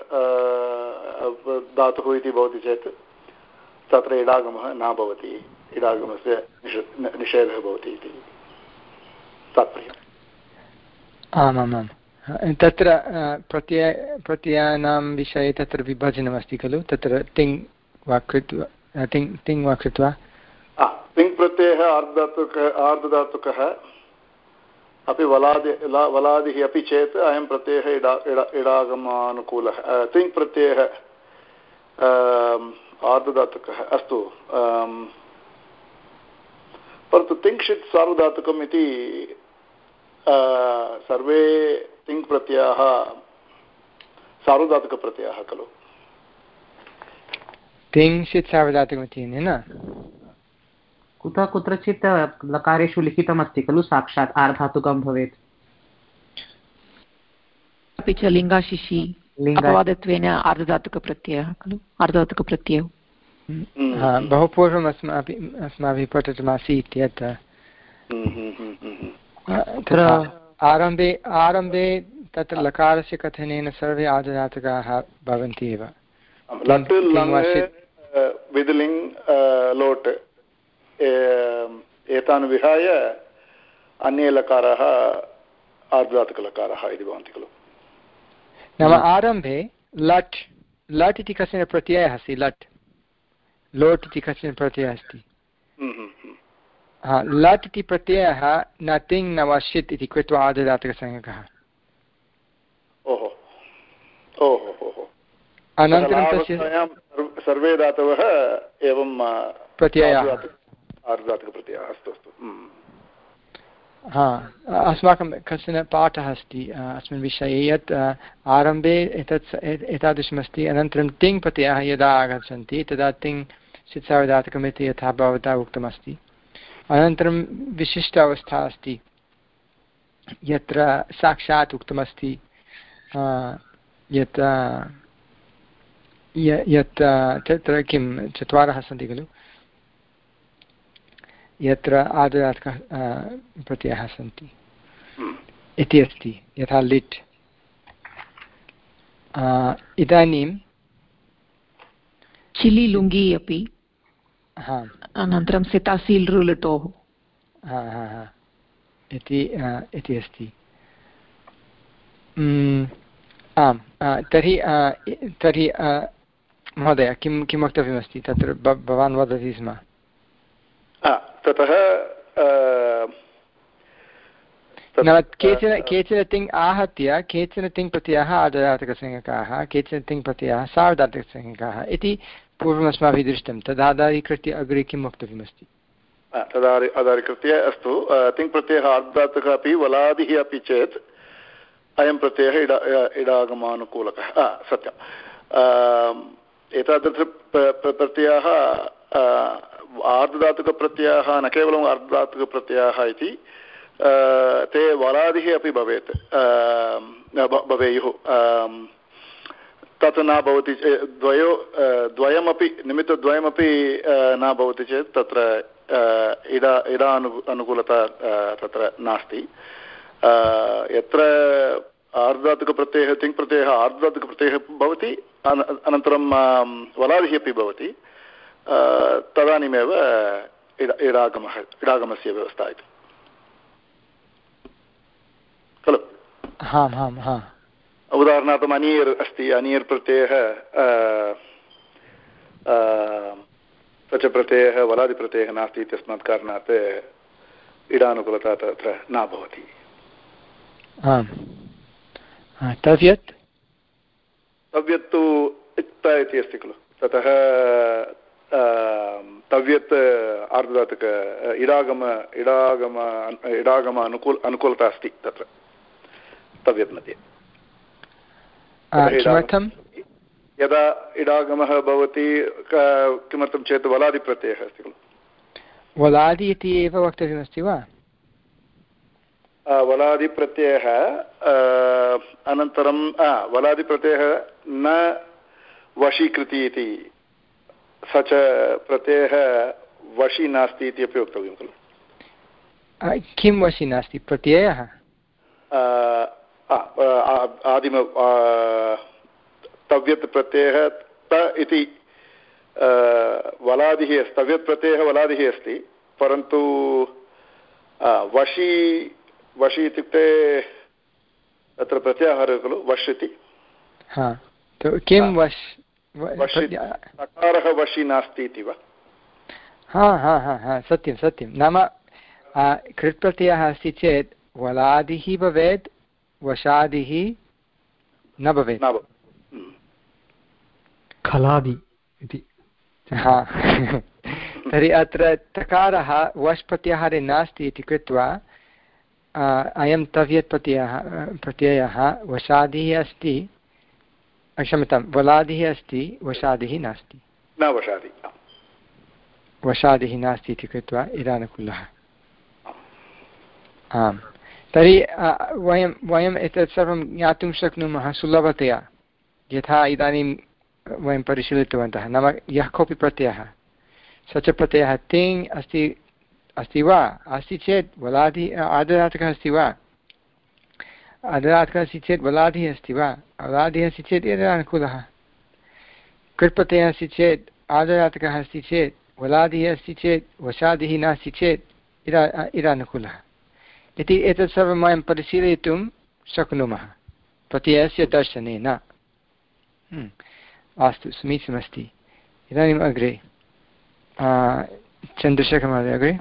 धातुः इति भवति चेत् तत्र इडागमः न भवति, इडागमस्य निषेधः भवति इति तात्पर्यम्। आमामां, तत्र प्रत्यय प्रत्ययानां विषये तत्र विभाजनमस्ति खलु, तत्र तिङ् वा कृत्वा तिङ् तिङ् वा कृत्वा तिङ् प्रत्ययः आर्धधातुक आर्धधातुकः अपि वलादि वलादिः अपि चेत् अयं प्रत्ययः इडा इडा इडागमानुकूलः। तिङ् प्रत्ययः आर्धधातुकः। अस्तु, परन्तु तिङ्क्षित् सार्वधातुकम् इति सर्वे तिङ् प्रत्ययाः सार्वधातुकप्रत्ययाः खलु? तिङ्क्षित् सार्वधातुकमिति न कुतः कुत्रचित् लकारेषु लिखितमस्ति खलु साक्षात् आर्धातुकं भवेत्। अपि च लिङ्गाशिशि अपवादत्वेन आर्धधातुकप्रत्ययः खलु आर्धधातुकप्रत्ययः। बहु पूर्वम् अस्माभिः अस्माभिः पठितमासीत् यत् आरम्भे आरम्भे तत्र लकारस्य कथनेन सर्वे आर्धधातुकाः भवन्ति एव। विधिलिङ् लोट् एतान् विहाय अन्ये लकाराः आर्धधातुकलकाराः इति भवन्ति खलु। नाम आरम्भे लट् लट् इति कश्चन प्रत्ययः अस्ति लट् लोट् इति कश्चन प्रत्ययः अस्ति। लट् इति प्रत्ययः न तिङ् न वा षित् इति कृत्वा आर्धधातुकसंज्ञकः। ओहो ओहो ओहो अनन्तरं तस्य सर्वे धातवः एवं प्रत्ययाः आर्धधातुकप्रत्ययः। अस्तु अस्तु। हा अस्माकं कश्चन पाठः अस्ति अस्मिन् विषये यत् आरम्भे एतत् एतादृशमस्ति अनन्तरं तिङ् प्रत्ययाः यदा आगच्छन्ति तदा तिङ् षित् सार्वधातुकमिति यथा भवता उक्तमस्ति। अनन्तरं विशिष्ट अवस्था अस्ति यत्र साक्षात् उक्तमस्ति यत् यत् तत्र किं चत्वारः सन्ति खलु यत्र आर्धधातुकः प्रत्ययाः सन्ति इति अस्ति यथा लिट्। इदानीं चिलि लुङ्गी अपि हा अनन्तरं सितासील् रुलटोः हा हा हा इति इति अस्ति। आम् तर्हि तर्हि महोदय किं किं वक्तव्यमस्ति तत्र भवान् वदति स्म। ततः नाम केचन केचन तिङ् आहत्य केचन तिङ् प्रत्ययाः आर्धधातुकसंज्ञकाः केचन तिङ् प्रत्ययाः सार्वधातुकसंज्ञकाः इति पूर्वम् अस्माभिः दृष्टं। तदाधारीकृत्य अग्रे किं वक्तव्यमस्ति? तदारि आधारीकृत्य अस्तु तिङ् प्रत्ययः आर्धधातुकः अपि वलादिः अपि चेत् अयं प्रत्ययः इडा इडागमानुकूलकः सत्यम्। एतादृश प्रत्ययाः आर्धधातुकप्रत्ययाः न केवलम् आर्धधातुकप्रत्ययाः इति ते वलादिः अपि भवेत् भवेयुः। तत् न भवति द्वयो द्वयमपि निमित्तद्वयमपि न भवति चेत् तत्र इडा इडा अनु अनुकूलता तत्र नास्ति। यत्र आर्धधातुकप्रत्ययः तिङ् प्रत्ययः आर्धधातुकप्रत्ययः भवति अनन्तरं वलादिः अपि भवति तदानीमेव इडा इडागमः इडागमस्य व्यवस्था इति खलु। हाम् हाम् हा उदाहरणार्थम् अनियर् अस्ति अनियर् प्रत्ययः स च प्रत्ययः वलादिप्रत्ययः नास्ति इत्यस्मात् कारणात् इडानुकूलता तत्र न भवति। आम् तव्यत् तव्यत् तु इक्त इति अस्ति खलु ततः तव्यत् आर्धधातुक इडागम इडागम इडागम अनुकूल अनुकूलता अस्ति तत्र तव्यत् मध्ये। किमर्थं यदा इडागमः भवति किमर्थं चेत् वलादिप्रत्ययः अस्ति खलु। वलादि इति एव वक्तव्यमस्ति वा? वलादिप्रत्ययः अनन्तरं वलादिप्रत्ययः न वशीकृति इति स च प्रत्ययः वशी नास्ति इति अपि वक्तव्यं खलु। किं वशी नास्ति प्रत्ययः? आदिम तव्यत् प्रत्ययः त इति वलादिः अस्ति तव्यत् प्रत्ययः वलादिः अस्ति परन्तु वशी वशी इत्युक्ते तत्र प्रत्याहारः खलु वश् इति। किं वश् सकारः वशी नास्ति इति वा? हा हा हा हा सत्यं सत्यं नाम कृत्प्रत्ययः अस्ति चेत् वलादिः भवेत् वशादिः न भवेत् खलादि इति। हा तर्हि अत्र तकारः वश् प्रत्याहारे नास्ति इति कृत्वा अयं तव्यत् प्रत्ययः प्रत्ययः वशादिः अस्ति, क्षम्यतां वलादिः अस्ति, वशादिः नास्ति, न वशादि वशादिः नास्ति इति कृत्वा इडानुकूलः। आम्, तर्हि वयं वयम् एतत् सर्वं ज्ञातुं शक्नुमः सुलभतया, यथा इदानीं वयं परिशीलितवन्तः। नाम यः कोऽपि प्रत्ययः स च प्रत्ययः तिङ् अस्ति अस्ति वा, अस्ति चेत् वलादि आर्धधातुकः अस्ति वा, आर्धधातुकः अस्ति चेत् वलादिः अस्ति वा, वलादिः अस्ति चेत् इडानुकूलः। कृत्प्रत्ययः अस्ति चेत् आर्धधातुकः अस्ति चेत्, वलादिः अस्ति चेत्, वशादिः नास्ति चेत् इडा इडानुकूलः इति एतत् सर्वं वयं परिशीलयितुं शक्नुमः प्रत्ययस्य दर्शनेन। अस्तु, समीचीनमस्ति। इदानीम् अग्रे चन्द्रशेखर महोदय अग्रे।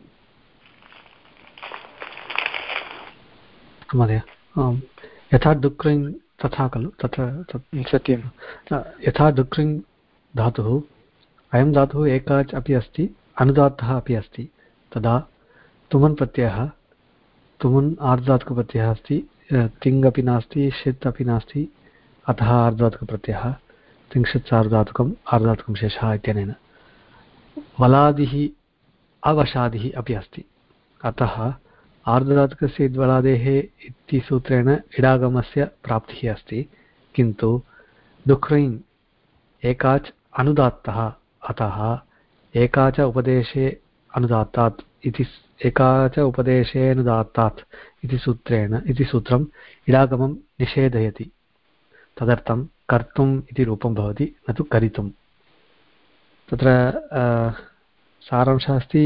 महोदय यथा डुक्रिङ् तथा खलु, तत्र सत्यं यथा डुक्रिङ् धातुः अयं धातुः एकाच् अपि अस्ति, अनुदात्तः अपि अस्ति, तदा तुमन् प्रत्ययः, तुमन् आर्धधातुकप्रत्ययः अस्ति, तिङ् अपि नास्ति, षित् अपि नास्ति, अतः आर्धधातुकप्रत्ययः, तिङ्क्षित् सार्धधातुकम् आर्धधातुकं शेषः इत्यनेन। वलादिः अवशादिः अपि अस्ति, अतः आर्धधातुकस्य इद्वलादेः इति सूत्रेण इडागमस्य प्राप्तिः अस्ति, किन्तु डुक्रिङ् एकाच् अनुदात्तः, अतः एकाच उपदेशे अनुदात्तात् इति एकाच उपदेशे अनुदात्तात् इति सूत्रेण इति सूत्रम् इडागमं निषेधयति, तदर्थं कर्तुम् इति रूपं भवति, न तु करितुम्। तत्र सारांशः अस्ति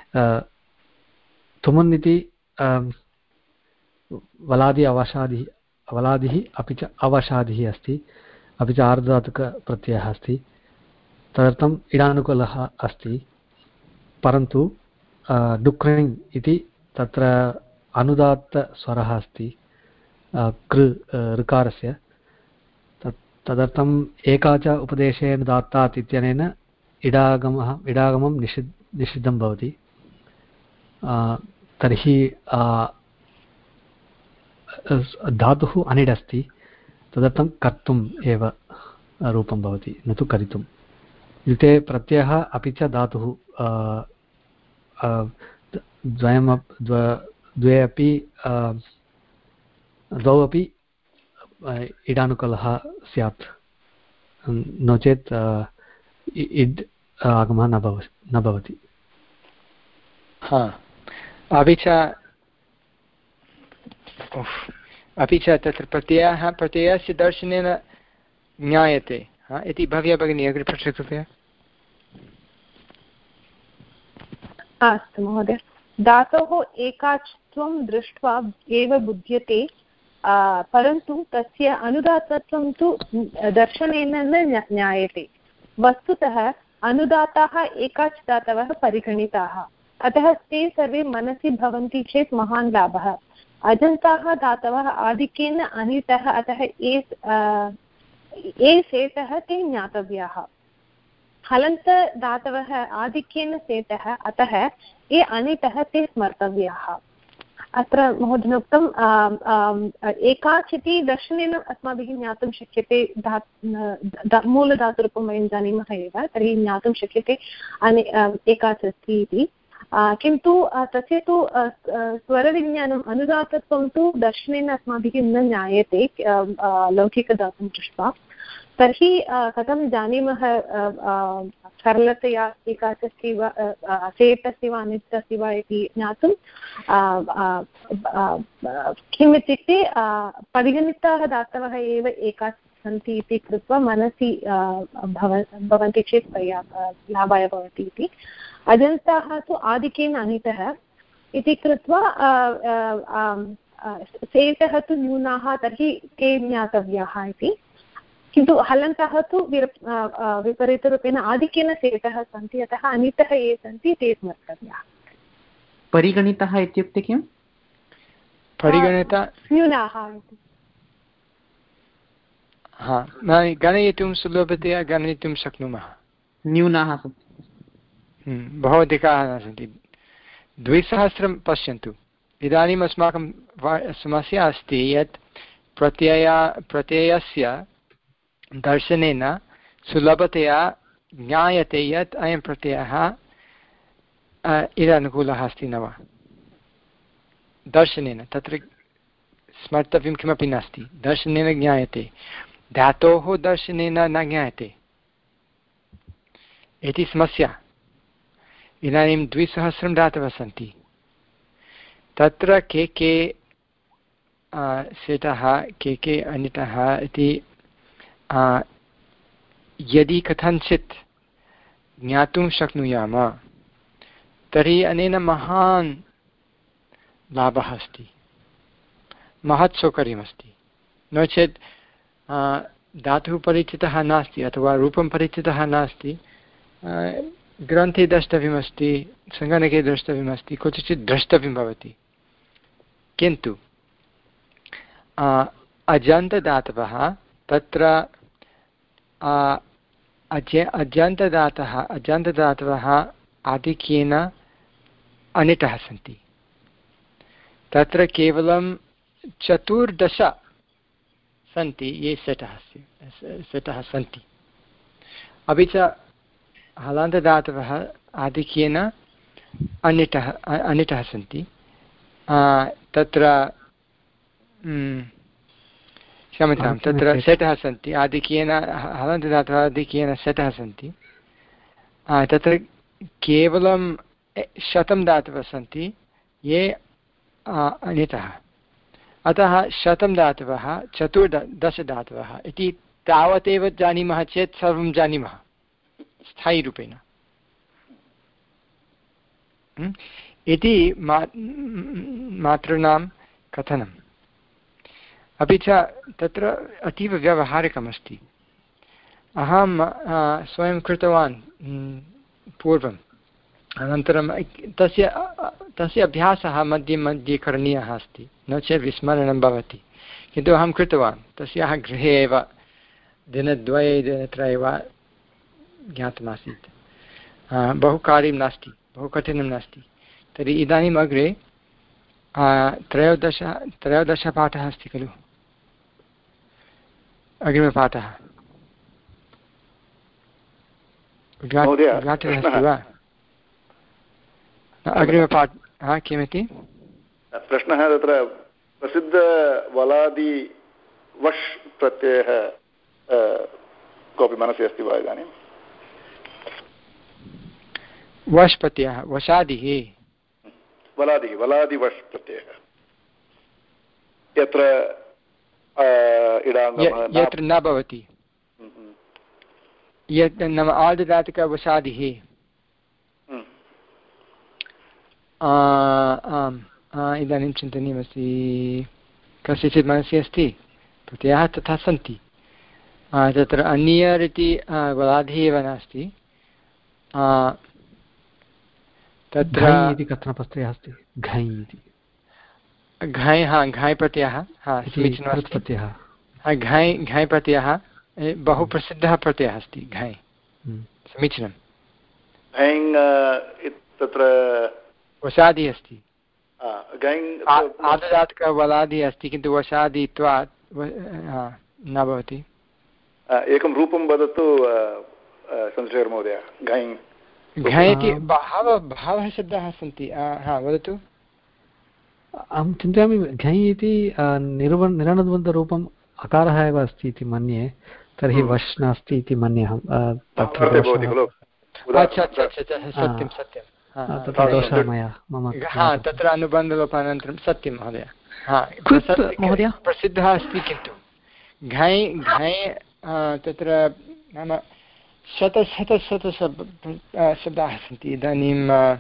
तुमन् इति वलादि अवशादिः वलादिः अपि च अवशादिः अस्ति, अपि च आर्धधातुकप्रत्ययः अस्ति, तदर्थम् इडानुकूलः अस्ति। परन्तु डुक्रिङ् इति तत्र अनुदात्तस्वरः अस्ति कृ ऋकारस्य, तदर्थम् एका च उपदेशेन दात्तात् इत्यनेन इडागमः इडागमं निषिद् निषिद्धं भवति। तर्हि धातुः अनिड् अस्ति, तदर्थं कर्तुम् एव रूपं भवति, न तु करितुम्। इत्युक्ते प्रत्ययः अपि च धातुः द्वयम् द्वे अपि द्वौ अपि इडानुकूलः स्यात्, नो चेत् इड् आगमः न भव न भवति। हा, अपि च अपि च तत्र प्रत्ययः प्रत्ययस्य दर्शनेन ज्ञायते इति भव्या भगिनी अग्रे पृच्छतु कृपया। अस्तु महोदय, धातोः एकाच्त्वं दृष्ट्वा एव बुध्यते, परन्तु तस्य अनुदात्तत्वं तु दर्शनेन न ज्ञायते। वस्तुतः अनुदाताः एकाच् धातवः परिगणिताः, अतः ते सर्वे मनसि भवन्ति चेत् महान् लाभः। अजन्ताः धातवः आधिक्येन अनितः, अतः ये ये सेतः ते ज्ञातव्याः। हलन्त धातवः आधिक्येन सेतः, अतः ये अनितः ते स्मर्तव्याः। अत्र महोदयेन उक्तम् एकाच् इति दर्शनेन अस्माभिः ज्ञातुं शक्यते, धा मूलधातुरूपं वयं जानीमः एव, तर्हि ज्ञातुं शक्यते अनि एकाच् अस्ति इति। किन्तु तस्य तु स्वरविज्ञानम् अनुदातत्वं तु दर्शनेन अस्माभिः न ज्ञायते लौकिकधातुं दृष्ट्वा। तर्हि कथं जानीमः सरलतया एकाचस्ति वा चेतस्ति वा अनित्यस्ति वा इति ज्ञातुं किम् इत्युक्ते परिगणिताः धातवः एव एकाच् सन्ति इति कृत्वा मनसि भव भवन्ति चेत् लाभाय भवति इति। अजन्ताः तु आधिक्येन अनितः इति कृत्वा सेतः तु न्यूनाः, तर्हि ते ज्ञातव्याः इति। किन्तु हलन्तः तु विपरीतरूपेण आधिक्येन सेतः सन्ति, अतः अनितः ये सन्ति ते स्मर्तव्याः। परिगणितः इत्युक्ते किम्? परिगणित न्यूनाः। गणयितुं सुलभतया गणयितुं शक्नुमः। न्यूनाः बहु अधिकाः न सन्ति। द्विसहस्रं पश्यन्तु। इदानीम् अस्माकं समस्या अस्ति यत् प्रत्यया प्रत्ययस्य दर्शनेन सुलभतया ज्ञायते यत् अयं प्रत्ययः इडानुकूलः अस्ति न वा। दर्शनेन तत्र स्मर्तव्यं किमपि नास्ति, दर्शनेन ज्ञायते। धातोः दर्शनेन न ज्ञायते इति समस्या। इदानीं द्विसहस्रं धातवः सन्ति, तत्र के के सेटः के के अनिटः इति यदि कथञ्चित् ज्ञातुं शक्नुयाम तर्हि अनेन महान् लाभः अस्ति, महत् सौकर्यमस्ति। नो चेत् धातुः परिचितः नास्ति अथवा रूपं परिचितः नास्ति, ग्रन्थे द्रष्टव्यमस्ति, सङ्गणके द्रष्टव्यमस्ति, कुत्रचित् द्रष्टव्यं भवति। किन्तु अजन्तदातवः तत्र अज अजन्तदातः अजन्तदातवः आधिक्येन अनिटः सन्ति। तत्र केवलं चतुर्दश सन्ति ये सेटः सेटः सन्ति। अपि च हलन्तदातवः आधिक्येन अनिटः अनिटः सन्ति। तत्र क्षम्यतां, तत्र सेटः सन्ति आधिक्येन हलन्तदातवः आधिक्येन सेटः सन्ति। तत्र केवलं शतं धातवः सन्ति ये अनिटः। अतः शतं धातवः चतुर्दशधातवः इति तावदेव जानीमः चेत् सर्वं जानीमः स्थायीरूपेण इति मा मातॄणां कथनम्। अपि च तत्र अतीव व्यावहारिकमस्ति। अहं स्वयं कृतवान् पूर्वम्, अनन्तरं तस्य तस्य अभ्यासः मध्ये मध्ये करणीयः अस्ति, नो चेत् विस्मरणं भवति। किन्तु अहं कृतवान्, तस्याः गृहे एव दिनद्वये दिनत्रये वा ज्ञातमासीत्। बहु कार्यं नास्ति, बहु कठिनं नास्ति। तर्हि इदानीम् अग्रे त्रयोदश त्रयोदशपाठः अस्ति खलु, अग्रिमपाठः उद्घाटनम् अस्ति वा? अग्रिमपाठः किमिति प्रश्नः? तत्र प्रसिद्धवलादि वश् प्रत्ययः कोऽपि मनसि अस्ति वा इदानीं? वश् प्रत्ययः वशादिः वलादिः वलादि वश् प्रत्ययः यत्र यत्र न भवति, यत् नाम आर्धधातुकवशादिः। आम्, इदानीं चिन्तनीयमस्ति। कस्यचित् मनसि अस्ति प्रत्ययाः तथा सन्ति। तत्र अन्यर् इति वलादिः एव नास्ति। तत्र इति कथनप्रत्ययः अस्ति घञ् इति। घञ्, हा घञ् प्रत्ययः, हा समीचीनं प्रत्ययः। हा घञ् घञ् प्रत्ययः बहु प्रसिद्धः प्रत्ययः अस्ति घञ्, समीचीनं। घञ् तत्र वशादि अस्ति, आर्धधातुकवलादि अस्ति, किन्तु वशादित्वात् न भवति। एकं रूपं वदतु चन्द्रशेखर महोदय। घञ् घञ् इति बहवः बहवः शब्दाः सन्ति। हा वदतु। अहं चिन्तयामि घञ् इति निरुव निरनुबन्धरूपम् अकारः एव अस्ति इति मन्ये, तर्हि वश् नास्ति इति मन्ये अहं। सत्यं सत्यं तत्र दोषः मया मम। हा तत्र अनुबन्धलोपानन्तरं सत्यं महोदय। हा प्रसिद्धः अस्ति, किन्तु घञ् घञ् तत्र नाम शत शत शत शब्दाः सन्ति। इदानीं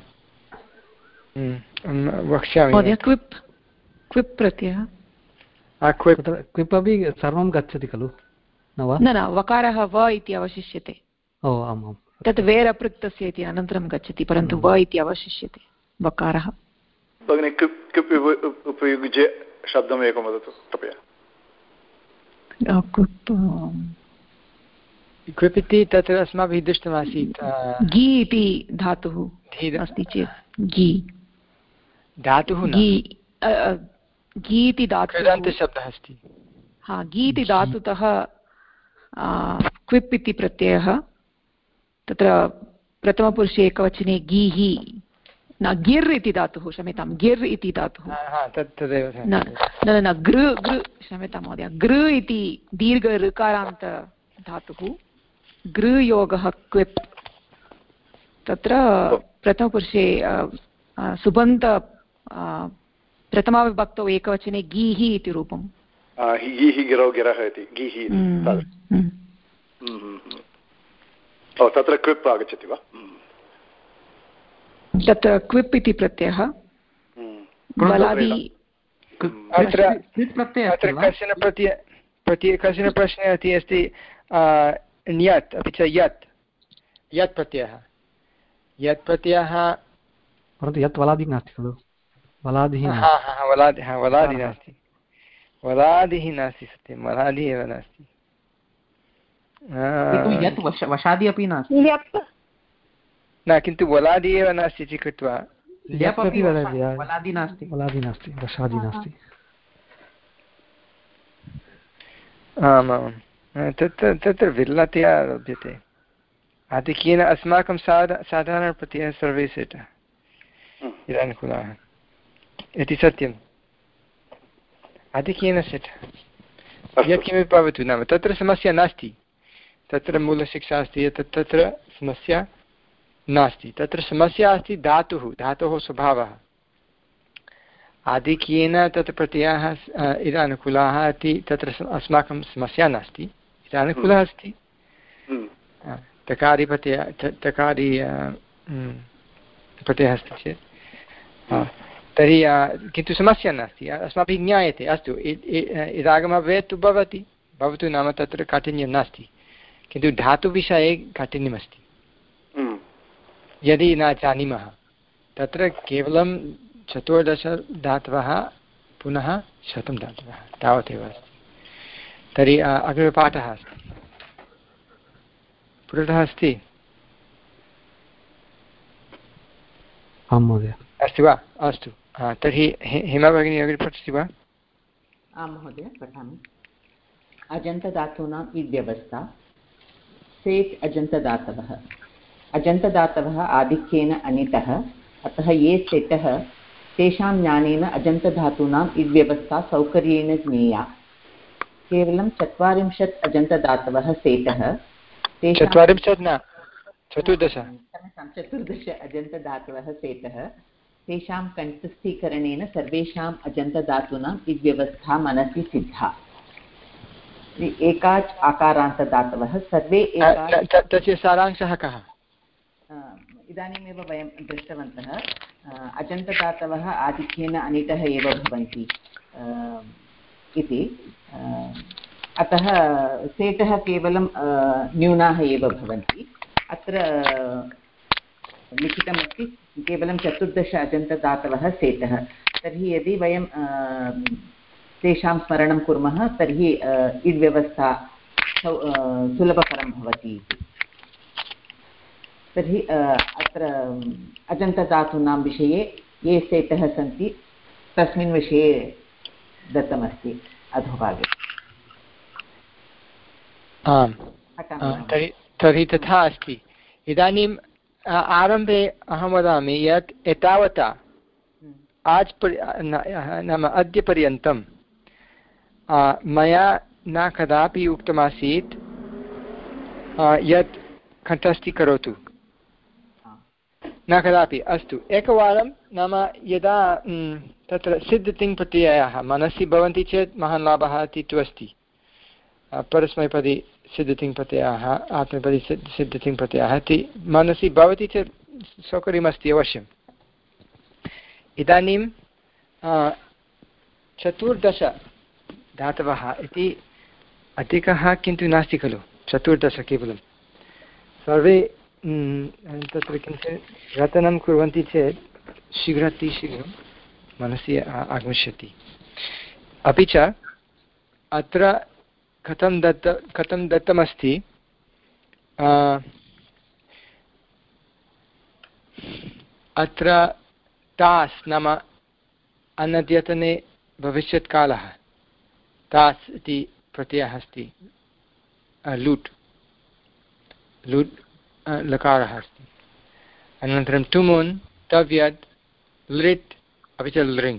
वक्ष्यामि। क्विप् क्विप् प्रत्ययः, क्विप् अपि सर्वं गच्छति खलु न वा? न न, वकारः व इति अवशिष्यते। ओ आम् आम्, तत् वेरपृक्तस्य इति अनन्तरं गच्छति, परन्तु व इति अवशिष्यते वकारः। भगिनि क्विप् क्विप् उपयुज्य शब्दम् एकं वदतु कृपया। क्विप् क्विप् इति तत्र अस्माभिः दृष्टमासीत् घी इति धातुः अस्ति चेत् घी धातुः घी घी इति धातुः शब्दः अस्ति। हा घी इति धातुतः क्विप् इति प्रत्ययः तत्र प्रथमपुरुषे एकवचने गीः न गिर् इति धातुः क्षम्यतां गिर् इति धातुः न न गृ गृ क्षम्यतां महोदय गृ इति दीर्घ ऋकारान्त धातुः गृयोगः क्विप् तत्र प्रथमपुरुषे सुबन्त प्रथमाविभक्तौ एकवचने गीः इति रूपम् गीः गिरौ गिरः इति गीः तत्र क्विप् आगच्छति वा तत्र क्विप् इति प्रत्ययः बलादि अत्र कश्चन प्रत्यय प्रत्यय कश्चन प्रश्नः अपि अस्ति ण्यत् अपि च यत् यत् प्रत्ययः यत् प्रत्ययः परन्तु यत् वलादिः नास्ति खलु वलादिः हा हा वलादि हा वलादिः नास्ति वलादिः नास्ति सत्यं वलादिः एव नास्ति यत् वशादि अपि नास्ति न किन्तु वलादि एव नास्ति इति कृत्वा वलादि नास्ति वलादि नास्ति वशादि नास्ति आमां तत्र तत्र विरलतया लभ्यते आधिक्येन अस्माकं साधा साधारणप्रत्ययः सर्वे सेटः इदानुकूलाः इति सत्यम् आधिक्येन सेटः यत्किमपि भवतु नाम तत्र समस्या नास्ति तत्र मूलशिक्षा अस्ति यत् तत्र समस्या नास्ति तत्र समस्या अस्ति धातुः धातोः स्वभावः आधिक्येन तत्र प्रत्ययः इदानुकूलाः इति तत्र अस्माकं समस्या नास्ति इदानुकूलः अस्ति तकारि प्रत्ययः तकारि प्रत्ययः अस्ति चेत् तर्हि किन्तु समस्या नास्ति अस्माभिः ज्ञायते अस्तु इदागमः भवेत् तु भवति भवतु नाम तत्र काठिन्यं नास्ति किन्तु धातुविषये काठिन्यमस्ति यदि न जानीमः तत्र केवलं चतुर्दश धातवः पुनः शतं धातवः तावदेव अस्ति तर्हि अग्रिमपाठः अस्ति पुरतः अस्ति आं महोदय अस्ति वा अस्तु तर्हि हेमा भगिनी अग्रे पठति वा आं महोदय पठामि अजन्तधातूनाम् इड्व्यवस्था सेट् अजन्तदातवः अजन्तदातवः आधिक्येन अनितः अतः ये सेटः तेषां ज्ञानेन अजन्तधातूनाम् इड्व्यवस्था सौकर्येण ज्ञेया केवलं चत्वारिंशत् अजन्तदातवः सेटः चत्वारिंशत् न चतुर्दश चतुर्दश अजन्तदातवः सेटः तेषां कण्ठस्थीकरणेन सर्वेषाम् अजन्तधातूनाम् इड्व्यवस्था मनसि सिद्धा एकाच् आकारान्तदातवः सर्वे तस्य सारांशः कः इदानीमेव वयं दृष्टवन्तः अजन्तदातवः आधिक्येन अनिटः एव भवन्ति इति अतः सेटः केवलं न्यूनाः एव भवन्ति अत्र लिखितमस्ति केवलं चतुर्दश अजन्तदातवः सेटः तर्हि यदि वयं तेषां स्मरणं कुर्मः तर्हि इड्व्यवस्था सुलभकरं भवति इति तर्हि अत्र अजन्तधातूनां विषये ये सेटः सन्ति तस्मिन् विषये दत्तमस्ति अधोभागे आम् तर्हि तर्हि तथा अस्ति इदानीम् आरम्भे अहं वदामि यत् एतावता आज नाम अद्यपर्यन्तं मया न कदापि उक्तमासीत् यत् कण्ठस्थीकरोतु न कदापि अस्तु एकवारं नाम यदा तत्र सिद्धतिङ् प्रत्ययाः मनसि भवन्ति चेत् महान् लाभः इति तु अस्ति परस्मैपदी सिद्धतिङ् प्रत्ययाः आत्मनेपदी सिद्धतिङ् प्रत्ययाः इति मनसि भवति चेत् सौकर्यमस्ति अवश्यम् इदानीं चतुर्दश धातवः इति अधिकः किन्तु नास्ति खलु चतुर्दश केवलं सर्वे तत्र किञ्चित् रटनं कुर्वन्ति चेत् शीघ्रातिशीघ्रं मनसि आगमिष्यति अपि च अत्र कथं दत्त कथं दत्तमस्ति अत्र तास् नाम अनद्यतने भविष्यत्कालः तास् इति प्रत्ययः अस्ति लुट् लुट् लकारः अस्ति अनन्तरं तुमुन् तव्यद् लृट् अपि च लृङ्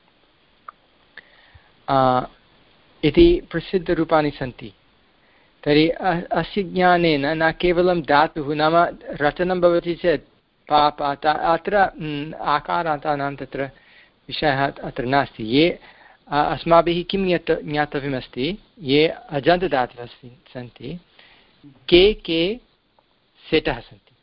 इति प्रसिद्धरूपाणि सन्ति। तर्हि अस्य ज्ञानेन न केवलं धातुः नाम रचनं भवति चेत् पा पाता अत्र आकारान्तानां तत्र विषयः अत्र नास्ति। ये अस्माभिः किं यत् ज्ञातव्यमस्ति ये अजन्तदातवः सन्ति के के सेटः सन्ति।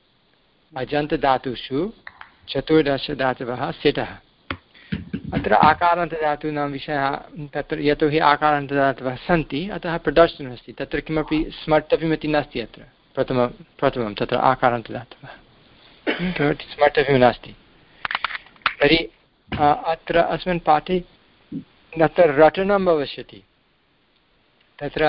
अजन्तदातुषु चतुर्दशधातवः सेटः। अत्र आकारान्तदातूनां विषयः तत्र यतोहि आकारान्तदातवः सन्ति अतः प्रदर्शनमस्ति तत्र किमपि स्मर्तव्यमिति नास्ति। अत्र प्रथमं प्रथमं तत्र आकारान्तदातवः स्मर्तव्यं नास्ति। तर्हि अत्र अस्मिन् पाठे तत्र रटनं भविष्यति तत्र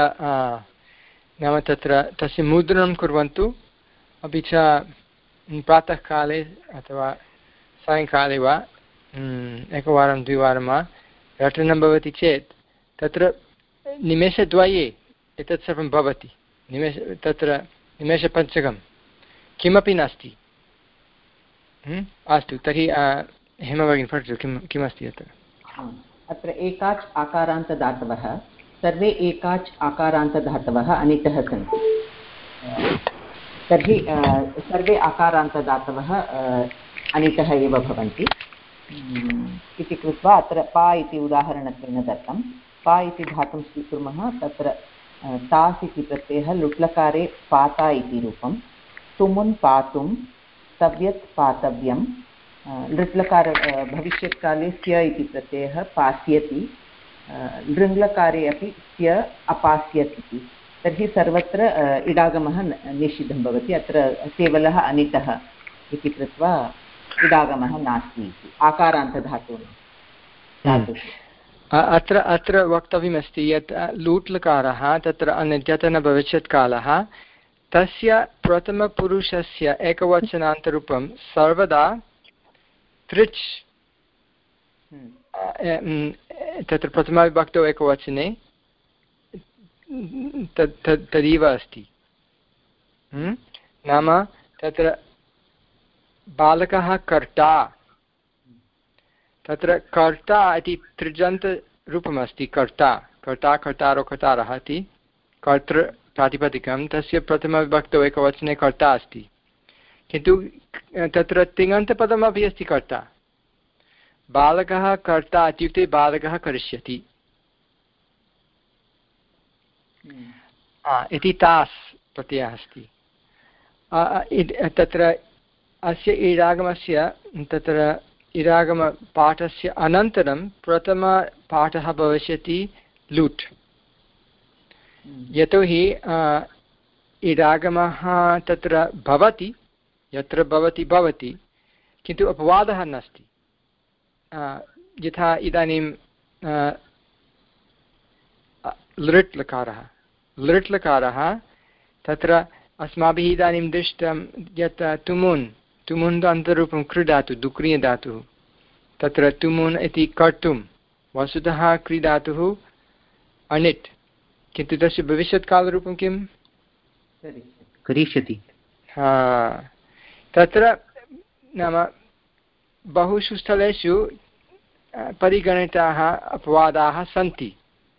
नाम तत्र तस्य मुद्रणं कुर्वन्तु अपि च प्रातःकाले अथवा सायङ्काले वा एकवारं द्विवारं वा रटनं भवति चेत् तत्र निमेषद्वये एतत् सर्वं भवति। निमेष तत्र निमेषपञ्चकं किमपि नास्ति। अस्तु तर्हि हेमभगिनी पठतु किं किमस्ति अत्र। अत्र एकाच् आकारान्तदातवः सर्वे एकाच् आकारान्तदातवः अनितः सन्ति। तर्हि सर्वे आकारान्तदातवः अनितः एव भवन्ति इति कृत्वा अत्र पा इति उदाहरणत्वेन दत्तं। पा इति धातुं स्वीकुर्मः तत्र तास् इति प्रत्ययः लुट्लकारे पाता इति रूपं तुमुन् पातुं तव्यत् पातव्यं लृट्लकार भविष्यत्काले स्य इति प्रत्ययः पास्यति लृङ्लकारे अपि स्य अपास्यत् इति। तर्हि सर्वत्र इडागमः निषिद्धं भवति। अत्र केवलः अनितः इति कृत्वा इडागमः नास्ति इति आकारान्तधातूनां। अत्र अत्र वक्तव्यमस्ति यत् लूट्लकारः तत्र अनद्यतनभविष्यत्कालः तस्य प्रथमपुरुषस्य एकवचनान्तरूपं सर्वदा त्रिच् तत्र प्रथमविभक्तौ एकवचने तद् तदैव अस्ति। नाम तत्र बालकः कर्ता तत्र कर्ता इति त्रिजन्तरूपमस्ति। कर्ता कर्ता कर्तारो कर्तारः इति कर्तृ प्रातिपदिकं तस्य प्रथमविभक्तौ एकवचने कर्ता अस्ति किन्तु तत्र तिङन्तपदमपि अस्ति कर्ता। बालकः कर्ता इत्युक्ते बालकः करिष्यति इति तास् प्रत्ययः अस्ति। तत्र अस्य इडागमस्य तत्र इडागमपाठस्य अनन्तरं प्रथमपाठः भविष्यति लुट्। यतोहि इडागमः तत्र भवति यत्र भवति भवति किन्तु अपवादः नास्ति। यथा इदानीं लृट् लकारः लृट् लकारः तत्र अस्माभिः इदानीं दृष्टं यत् तुमुन् तुमुन् अन्तरूपं क्रीडातु दुक्रियधातुः तत्र तुमुन् इति कर्तुं वस्तुतः क्रीडातुः अनिट् किन्तु तस्य भविष्यत्कालरूपं किं करिष्यति। तत्र नाम बहुषु स्थलेषु परिगणिताः अपवादाः सन्ति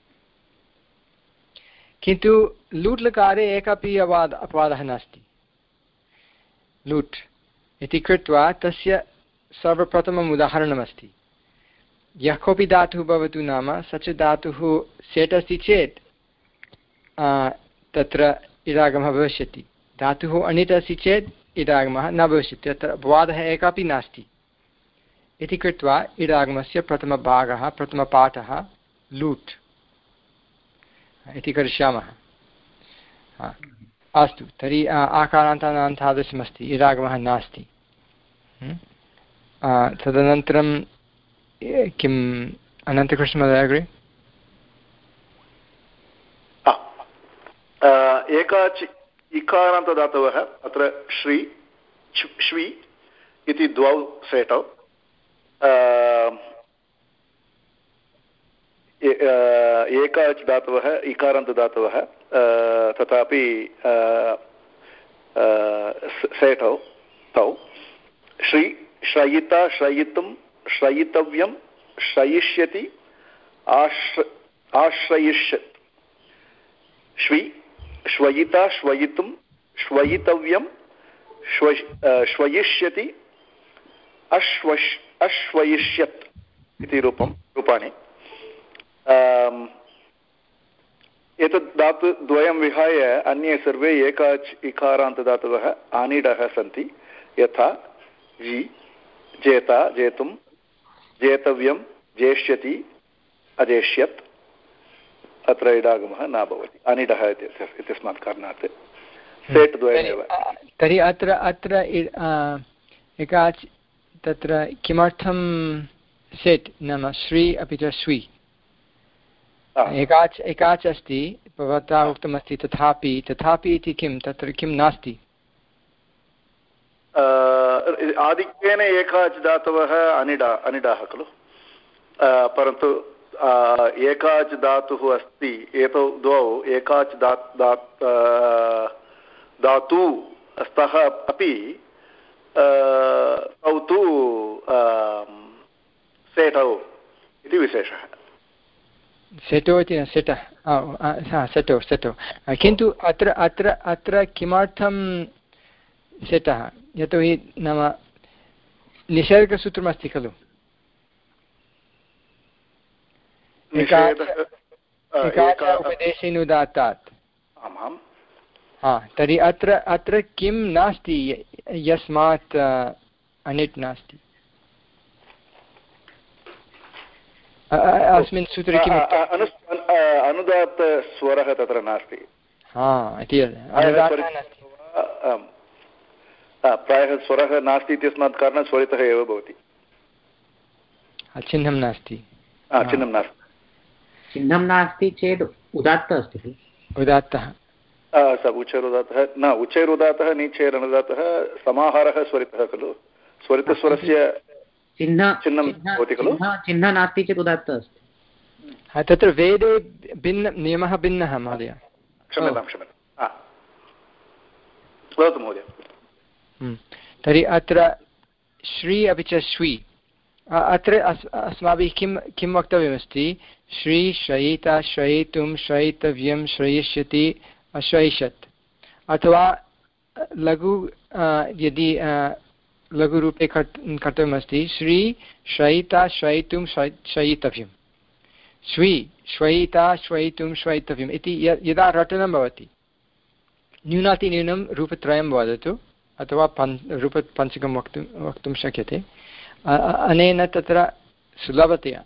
किन्तु लूट् लकारे एकपि अवाद अपवादः नास्ति। लूट् इति कृत्वा तस्य सर्वप्रथमम् उदाहरणमस्ति। यः कोऽपि धातुः भवतु नाम स च धातुः सेट् अस्ति चेत् तत्र इडागमः भविष्यति। धातुः अनिट् अस्ति चेत् इडागमः न भविष्यति। तत्र अपवादः एकपि नास्ति इति कृत्वा इडागमस्य प्रथमभागः प्रथमपाठः लूट् इति करिष्यामः। अस्तु तर्हि आकारान्तानां तादृशमस्ति इडागमः नास्ति। तदनन्तरं किम् अनन्तकृष्णमहोदय अग्रे एकाच् इकारान्तदातवः अत्र श्री श्वी इति द्वौ सेटौ एकाच् धातवः इकारान्तदातवः तथापि सेटौ तौ श्री श्रयिता श्रयितुं श्रयितव्यं श्रयिष्यति आश्र आश्रयिष्यत् श्वी श्वयिता श्वयितुं श्वयितव्यं श्व श्वयिष्यति अश्वश् अश्वयिष्यत् इति रूपं रूपाणि एतत् धातुद्वयं विहाय अन्ये सर्वे एकाच् इकारान्तदातवः आनीडः सन्ति यथा जी जेता जेतुं जेतव्यं जेष्यति अजेष्यत् अत्र इडागमः न भवति अनिडः इत्यस्मात् कारणात् सेट् द्वयमेव। तर्हि अत्र अत्र एकाच् तत्र किमर्थं सेट् नाम श्री अपि च श्वी एकाच् एकाच् अस्ति भवता उक्तमस्ति तथापि तथापि इति किं तत्र किं नास्ति आधिक्येन एकाच् धातवः अनिडा अनिडाः खलु परन्तु एकाच् धातुः अस्ति एतौ द्वौ एकाच् धातु स्तः अपि तौ तु सेटौ इति विशेषः सेटो इति न सेटः सेटो सेटो किन्तु अत्र अत्र अत्र किमर्थं सेटः यतोहि नाम निसर्गसूत्रमस्ति खलु उपदेशेनुदात्तात् हा तर्हि अत्र अत्र किं नास्ति यस्मात् अनिट् नास्ति अस्मिन् सूत्रे किम् अनुदात्तस्वरः तत्र नास्ति हा इति अनुदात्तः नास्ति प्रायः स्वरः नास्ति इत्यस्मात् कारणात् स्वरितः एव भवति चिह्नं नास्ति चिह्नं नास्ति चिह्नं नास्ति चेत् उदात्तः अस्ति खलु उदात्तः स उच्चैरुदात्तः न उच्चैरुदात्तः नीचैरनुदात्तः समाहारः स्वरितः खलु स्वरितस्वरस्य चिह्न चिह्नं भवति खलु चिह्नं नास्ति चेत् उदात्तः अस्ति तत्र वेदे भिन्न नियमः भिन्नः महोदय क्षम्यतां क्षम्यतां वदतु महोदय तर्हि अत्र श्री अपि च श्वी अत्र अस् अस्माभिः किं किं वक्तव्यमस्ति श्री श्रयिता श्रयितुं श्रयितव्यं श्रयिष्यति अश्रयिष्यत् अथवा लघु यदि लघुरूपे कर् कर्तव्यमस्ति श्री श्रयिता श्रयितुं श्रयितव्यं श्वी श्वयिता श्वयितुं श्वयितव्यम् इति यदा रटनं भवति न्यूनातिन्यूनं रूपत्रयं वदतु अथवा पञ्च रूपपञ्चकं वक्तुं वक्तुं शक्यते अनेन तत्र सुलभतया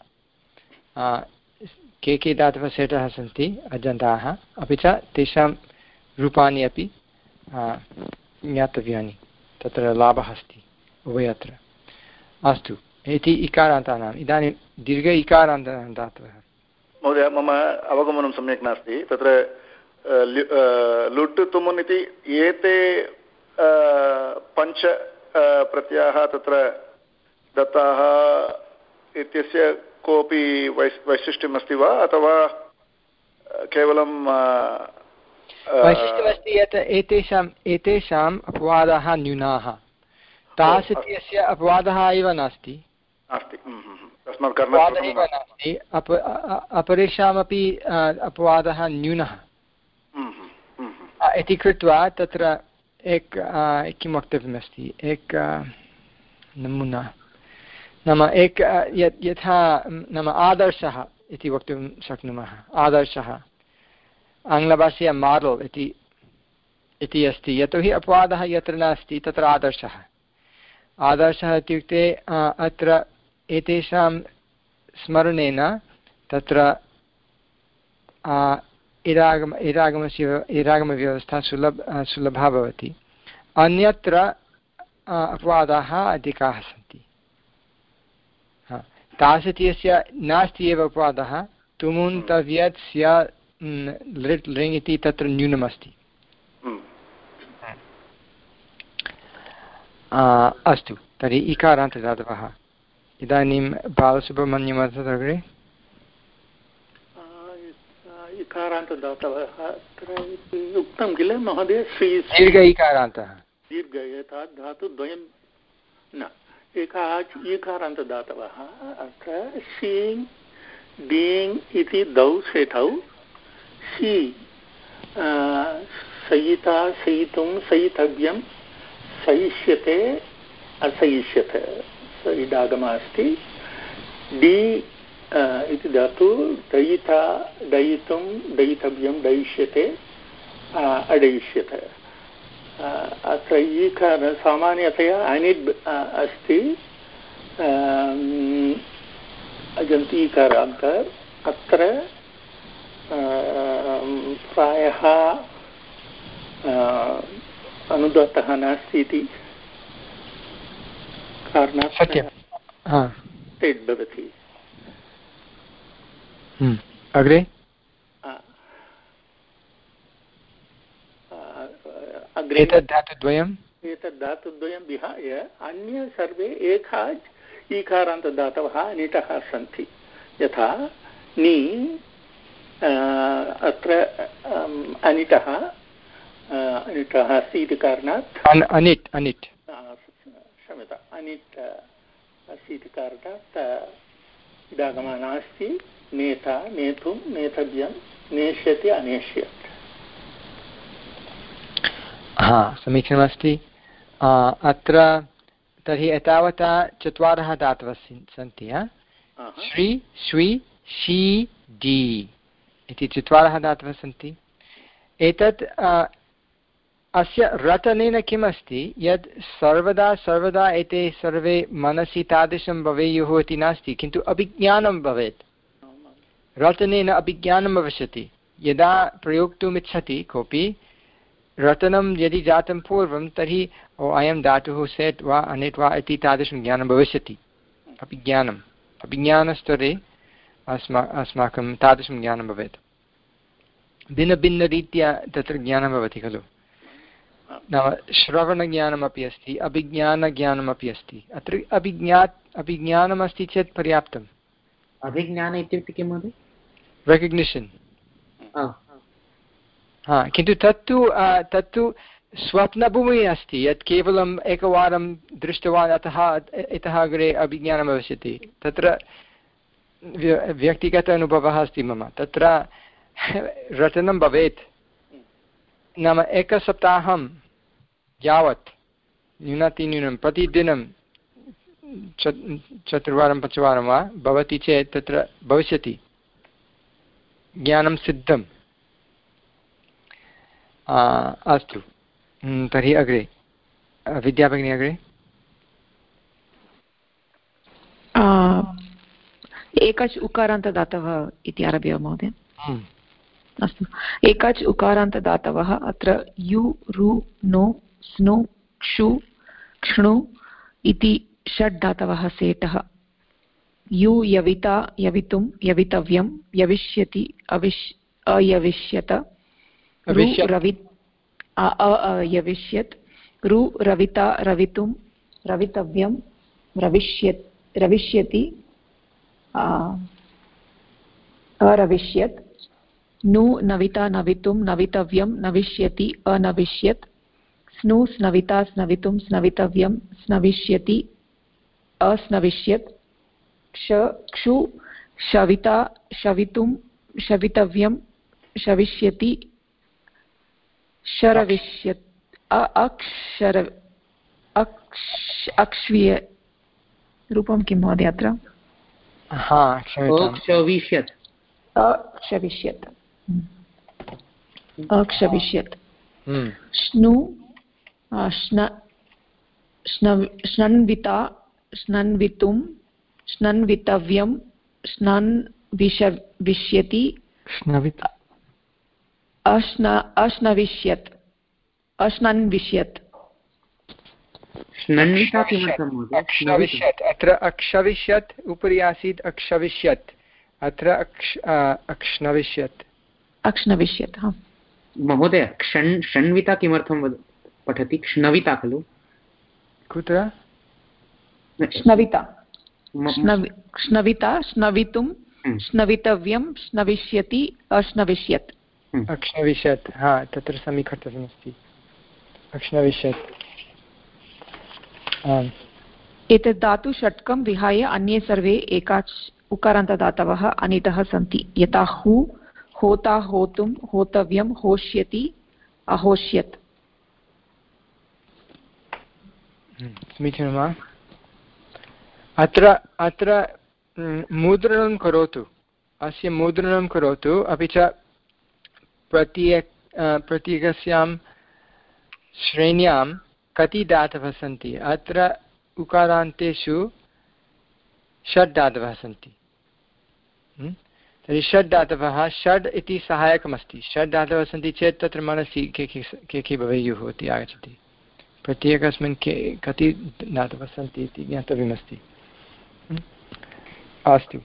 के के धातवः सेटः सन्ति अजन्ताः अपि च तेषां रूपाणि अपि ज्ञातव्यानि तत्र लाभः अस्ति उभयत्र अस्तु इति इकारान्तानाम् इदानीं दीर्घ इकारान्तानां धातवः महोदय मम अवगमनं सम्यक् नास्ति तत्र लुट् तुमुन् इति एते पञ्च प्रत्ययाः तत्र दत्ताः इत्यस्य कोऽपि वैस् वैशिष्ट्यम् अस्ति वा अथवा केवलं वैशिष्ट्यमस्ति यत् एतेषाम् एतेषाम् अपवादाः न्यूनाः तास् इत्यस्य अपवादः एव नास्ति अपवादः एव नास्ति अप अपरेषामपि अपवादः न्यूनः इति कृत्वा तत्र एक किं वक्तव्यमस्ति एक नमूना नाम एक यथा नाम आदर्शः इति वक्तुं शक्नुमः आदर्शः आङ्ग्लभाषया माडल् इति इति अस्ति यतोहि अपवादः यत्र नास्ति तत्र आदर्शः आदर्शः इत्युक्ते अत्र एतेषां स्मरणेन तत्र इरागम इरागमस्य इरागमव्यवस्था सुलभ सुलभा भवति अन्यत्र अपवादाः अधिकाः सन्ति तास् इत्यस्य नास्ति एव अपवादः तुमुन् तव्यत् स्या लृट् लिङ् इति तत्र न्यूनमस्ति अस्तु तर्हि इकारान्तदातवः इदानीं बालसुब्रह्मण्यं वदतु अग्रे इकारान्तदातवः अत्र इति उक्तं किल महोदय श्री दीर्घ इकारान्तः दीर्घ यथा धातुद्वयं न एका ईकारान्तदातवः अत्र शीङ् डीङ् इति द्वौ सेठौ शी सयिता सयितुं सयितव्यं सयिष्यते असयिष्यते स इडागमः अस्ति डी इति धातु दयिता दयितुं दयितव्यं दयिष्यते अडयिष्यते अत्र ईकार सामान्यतया अनिड् अस्ति अजन्ति ईकारान्त अत्र प्रायः अनुदातः नास्ति इति कारणात् सत्यं स्टेट् भवति अग्रे एतद् धातुद्वयम् एतद् धातुद्वयं विहाय अन्ये सर्वे एकाच् ईकारान्तदातवः निटः सन्ति यथा नि अत्र अनिटः अनिटः अस्ति इति कारणात् अनिट् अनिट् क्षम्यता अनिट् अस्ति इति कारणात् इडागमः नास्ति नेता नेतुं नेतव्यं नेष्यति अनेष्यत् हा समीचीनमस्ति अत्र तर्हि एतावता चत्वारः धातवः सन्ति श्री श्वी शी डी इति चत्वारः धातवः सन्ति एतत् अस्य रटनेन किम् अस्ति यत् सर्वदा सर्वदा एते सर्वे मनसि तादृशं भवेयुः इति नास्ति किन्तु अभिज्ञानं भवेत् रटनेन अभिज्ञानं भविष्यति यदा प्रयोक्तुम् इच्छति कोऽपि रटनं यदि जातं पूर्वं तर्हि ओ अयं धातुः सेट् वा अनिट् वा इति तादृशं ज्ञानं भविष्यति अभिज्ञानम् अभिज्ञानस्तरे अस्मा अस्माकं तादृशं ज्ञानं भवेत् भिन्नभिन्नरीत्या तत्र ज्ञानं भवति खलु नाम श्रवणज्ञानमपि अस्ति अभिज्ञानज्ञानमपि अस्ति अत्र अभिज्ञात् अभिज्ञानमस्ति चेत् पर्याप्तम् अभिज्ञान इत्युक्ते किं महोदय रेकग्निशन् हा किन्तु तत्तु तत्तु स्वप्नभूमिः अस्ति यत् केवलम् एकवारं दृष्टवान् अतः इतः अग्रे अभिज्ञानं भविष्यति तत्र व्यक्तिगत अनुभवः अस्ति मम तत्र रटनं भवेत् नाम एकसप्ताहं यावत् न्यूनातिन्यूनं प्रतिदिनं चतुर्वारं पञ्चवारं वा भवति चेत् तत्र भविष्यति ज्ञानं सिद्धम् अस्तु तर्हि अग्रे विद्याभगिनी अग्रे एकाच् उकारान्तदातवः इति आरभ्य महोदय अस्तु एकाच् उकारान्तदातवः अत्र यु रु नो स्नु क्षु क्ष्णु इति षड् धातवः सेटः यु यविता यवितुं यवितव्यं यविष्यति अविश् अयविष्यत रु रवि अयविष्यत् रु रविता रवितुं रवितव्यं रविष्यत् रविष्यति अरविष्यत् नु नविता नवितुं नवितव्यं नविष्यति अनविष्यत् स्नु स्नविता स्नवितुं स्नवितव्यं स्नविष्यति अस्नविष्यत् क्ष क्षु शविता शवितुं शवितव्यं शविष्यति शरविष्यत् अक्षर अक्ष्वीय रूपं किं महोदय अत्र अक्षविष्यत् अक्षविष्यत् अक्षविष्यत् श्नु श्नन्विता श्नन्वितुं श्नन्वितव्यं श्नन्विष्यति अश्न अश्नविष्यत् अश्नन्विष्यत् अक्षविष्यत् अत्र अक्षविष्यत् उपरि आसीत् अक्षविष्यत् अत्र अक्ष्णविष्यत् अक्ष्णविष्यत् महोदय क्षण् षण्विता किमर्थं पठति क्ष्णविता खलु कुत्र श्नविता श्नविता श्नवितुं श्नवितव्यं श्नविष्यति अश्नविष्यत् अक्ष्णविष्यत् हा तत्र समीकर्तव्यमस्ति अक्ष्णविष्यत् एतत् धातुषट्कं विहाय अन्ये सर्वे एकाच् उकारान्तदातवः अनिटः सन्ति यथा हु होता होतुं होतव्यं होष्यति अहोष्यत् समीचीनं वा अत्र अत्र मुद्रणं करोतु अस्य मुद्रणं करोतु अपि च प्रत्येक प्रत्येकस्यां श्रेण्यां कति धातवः सन्ति अत्र उकारान्तेषु षड् धातवः सन्ति तर्हि षड् धातवः षड् इति सहायकमस्ति षड् धातवः सन्ति चेत् तत्र मनसि के के के के भवेयुः इति आगच्छति प्रत्येकस्मिन् के कति धातवः सन्ति इति ज्ञातव्यमस्ति अस्तु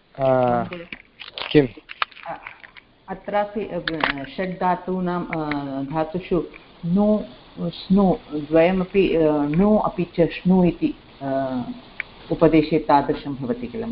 किम् अत्रापि षड् धातूनां धातुषु नु स्नु द्वयमपि नु अपि च श्नु इति उपदेशे तादृशं भवति किल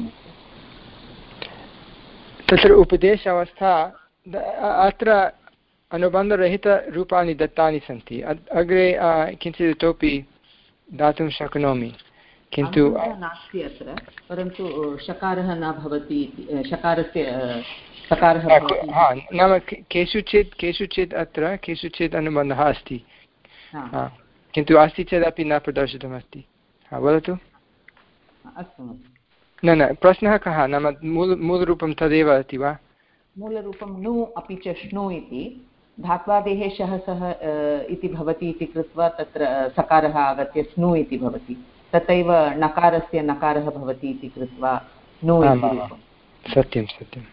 तत्र उपदेश अवस्था अत्र अनुबन्धरहितरूपाणि दत्तानि सन्ति अग्रे किञ्चित् इतोपि दातुं शक्नोमि किन्तु नास्ति अत्र परन्तु शकारः न भवति शकारस्य सकारः हा नाम केषुचित् केषुचित् अत्र केषुचित् अनुबन्धः अस्ति किन्तु अस्ति चेदपि न प्रदर्शितमस्ति हा वदतु अस्तु न न प्रश्नः कः नाम मूल मूलरूपं तदेव अस्ति वा मूलरूपं नु अपि च श्नु इति धात्वादेः शः सः इति भवति इति कृत्वा तत्र सकारः आगत्य स्नु इति भवति तथैव नकारस्य नकारः भवति इति कृत्वा नु इति रूपं सत्यं सत्यं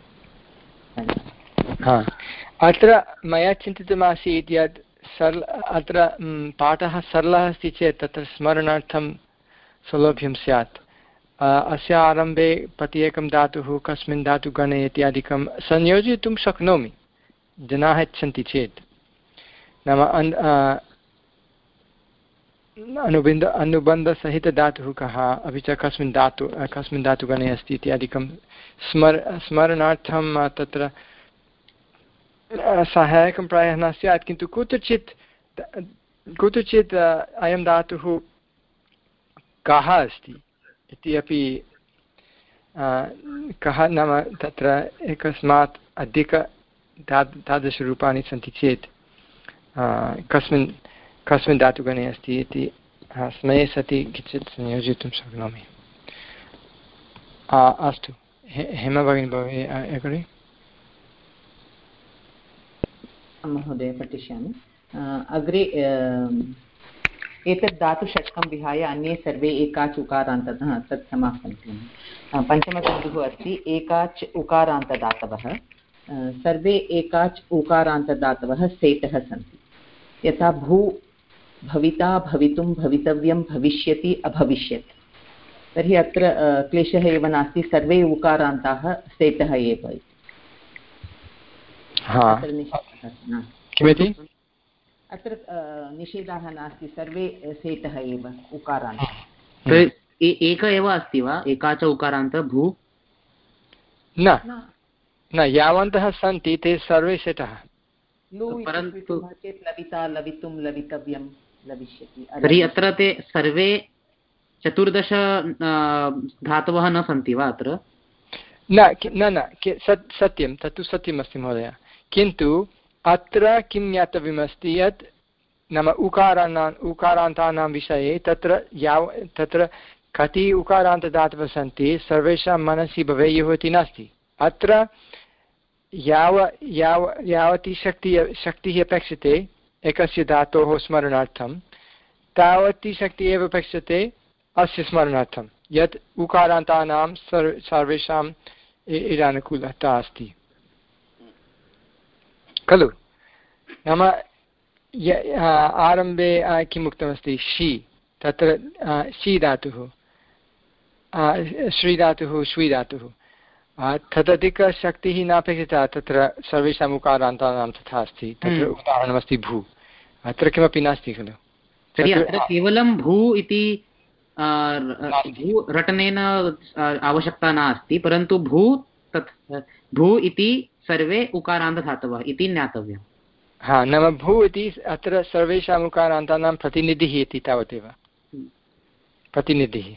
हा अत्र मया चिन्तितमासीत् यत् सरल अत्र पाठः सरलः अस्ति चेत् तत्र स्मरणार्थं सौलभ्यं स्यात् अस्य आरम्भे प्रत्येकं धातुः कस्मिन् धातुगणे इत्यादिकं संयोजयितुं शक्नोमि जनाः इच्छन्ति चेत् नाम अनुबन्ध अनुबन्धसहितधातुः कः अपि च कस्मिन् धातु कस्मिन् धातुगणे अस्ति इत्यादिकं स्मर स्मरणार्थं तत्र सहायकं प्रायः न स्यात् किन्तु कुत्रचित् कुत्रचित् अयं धातुः कः अस्ति इति अपि कः नाम तत्र एकस्मात् अधिक तादृशरूपाणि सन्ति चेत् कस्मिन् कस्मिन् धातुगणे अस्ति इति समये सति किञ्चित् संयोजयितुं शक्नोमि अस्तु हेमा भगिनी भवति अग्रे महोदय पठिष्यामि अग्रे एतत् धातुषट्कं विहाय अन्ये सर्वे एकाच् उकारान्ततः तत् समाप्तं पञ्चमबिन्दुः अस्ति एकाच् उकारान्तदातवः सर्वे एकाच् उकारान्तदातवः सेटः सन्ति यथा भू भविता भवितुं भवितव्यं भविष्यति अभविष्यत् तर्हि अत्र क्लेशः एव नास्ति सर्वे उकारान्ताः सेटः एव किमिति अत्र निषेधः नास्ति सर्वे सेटः एव उकारान्तः एक एव अस्ति वा एका च उकारान्त भू न न यावन्तः सन्ति ते सर्वे सेटः परन्तु चेत् लविता लवितुं लवितव्यं लविष्यति तर्हि अत्र ते सर्वे चतुर्दश धातवः न सन्ति वा अत्र न न न सत्यं तत्तु सत्यमस्ति महोदय किन्तु अत्र किं ज्ञातव्यमस्ति यत् नाम उकाराणाम् उकारान्तानां विषये तत्र याव तत्र कति उकारान्तदातवः सन्ति सर्वेषां मनसि भवेयुः इति नास्ति अत्र याव याव यावती शक्तिः शक्तिः अपेक्षते एकस्य धातोः स्मरणार्थं तावती शक्तिः एव अपेक्षते अस्य स्मरणार्थं यत् उकारान्तानां सर् सर्वेषाम् इडानुकूलता अस्ति खलु नाम आरम्भे किम् उक्तमस्ति षि तत्र षि धातुः श्री धातुः श्वी धातुः तदधिकशक्तिः नापेक्षिता तत्र सर्वेषाम् उकारान्तानां तथा अस्ति तत्र उदाहरणमस्ति भू अत्र किमपि नास्ति खलु तर्हि अत्र केवलं भू इति भू रटनेन आवश्यकता नास्ति, परन्तु भू तत् भू इति सर्वे उकारान्तधातवः इति ज्ञातव्यम्। हा, नाम भू इति अत्र सर्वेषाम् उकारान्तानां प्रतिनिधिः इति तावदेव, प्रतिनिधिः।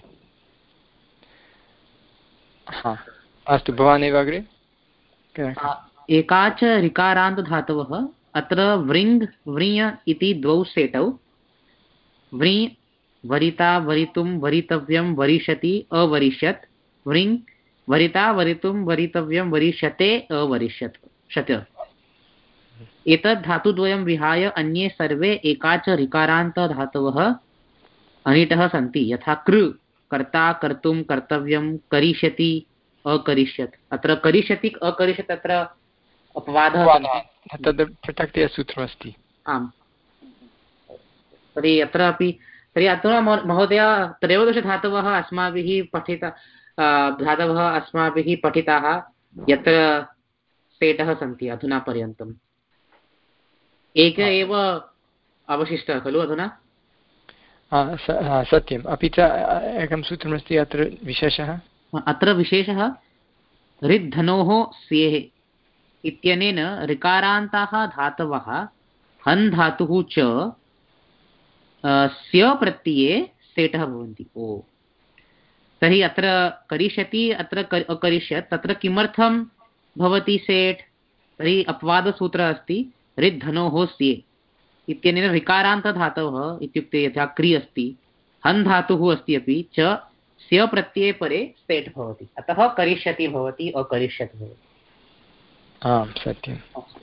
हा, अस्तु, भवान् एव अग्रे। एका च ऋकारान्तधातवः अत्र वृङ् व्रिय इति द्वौ सेटौ, व्रि वरिता वरितुं वरितव्यं वरिष्यति अवरिष्यत्, वृङ् वरिता वरितुं वरितव्यं वरिष्यते अवरिष्यत् शत। एतद् धातुद्वयं विहाय अन्ये सर्वे एका च ऋकारान्तधातवः अनिटः सन्ति, यथा कृ कर्ता कर्तुं कर्तव्यं करिष्यति अकरिष्यत्। अत्र करिष्यति अकरिष्यत् अत्र अपवादः तद् पृथक्तया सूत्रमस्ति। आम्, तर्हि अत्र अपि तर्हि अत्र महोदय त्रयोदशधातवः अस्माभिः पठिता धातवः अस्माभिः पठिताः यत्र सेटः सन्ति अधुना पर्यन्तम्, एक एव अवशिष्टः खलु अधुना? सत्यम्। अपि च एकं सूत्रमस्ति अत्र विशेषः। अत्र विशेषः ऋद्धनोः स्येः इत्यनेन ऋकारान्ताः धातवः हन् धातुः च स्य प्रत्यये सेटः भवन्ति। ओ, तर्हि अत्र करिष्यति अत्र अकरिष्यत्, तत्र किमर्थं भवति सेट्? तर्हि अपवादसूत्रः अस्ति ऋद्धनोः स्ये इत्यनेन ऋकारान्तधातवः इत्युक्ते यथा क्रि अस्ति, हन् धातुः अस्ति अपि च स्य प्रत्यये परे सेट् भवति, अतः करिष्यति भवति अकरिष्यत् भवति। आम्, सत्यम्।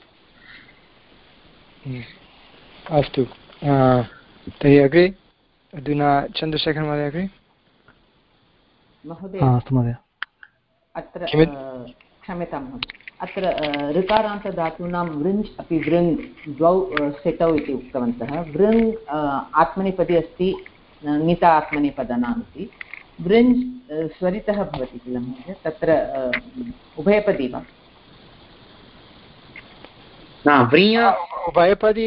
अस्तु, तर्हि अग्रे अधुना चन्द्रशेखर महोदय अग्रे। महोदय अत्र क्षम्यतां महोदय, अत्र ऋकारान्तधातूनां वृञ् अपि वृङ् द्वौ सेटौ इति उक्तवन्तः। वृङ् आत्मनेपदी अस्ति, ङिता आत्मनेपदानाम् इति। वृञ् स्वरितः भवति किल महोदय, तत्र उभयपदी वा? उभयपदी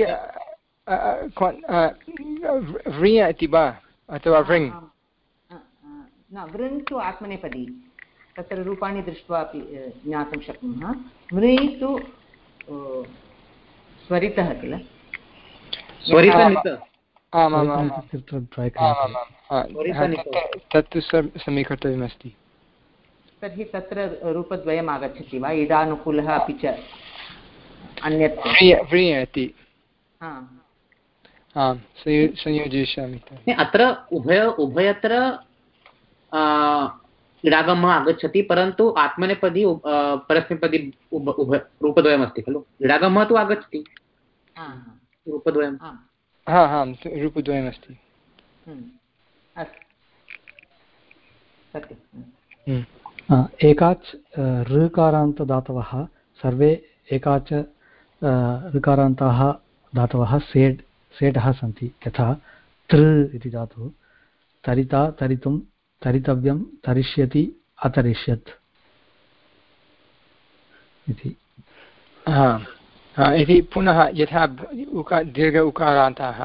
व्रिय इति वा अथवा वृङ्? न, वृङ् तु आत्मनेपदी, तत्र रूपाणि दृष्ट्वा अपि ज्ञातुं शक्नुमः। व्रि तु स्वरितः किल? तत्तु समीकर्तव्यमस्ति। तर्हि तत्र रूपद्वयम् आगच्छति वा, इडानुकूलः अपि च अन्यत् व्रिय इति? आम्, संयोजयिष्यामि। अत्र उभय उभयत्र इडागमः आगच्छति, परन्तु आत्मनेपदी परस्मैपदी रूपद्वयमस्ति खलु। इडागमः तु आगच्छति, रूपद्वयं। हा हा रूपद्वयमस्ति। एकाच् ऋकारान्तदातवः सर्वे एकाच ऋकारान्ताः धातवः सेट् सेटः सन्ति, यथा तृ इति धातुः, तरिता तरितुं तरितव्यं तरिष्यति अतरिष्यत् इति। इति पुनः यथा उका दीर्घ उकारान्ताः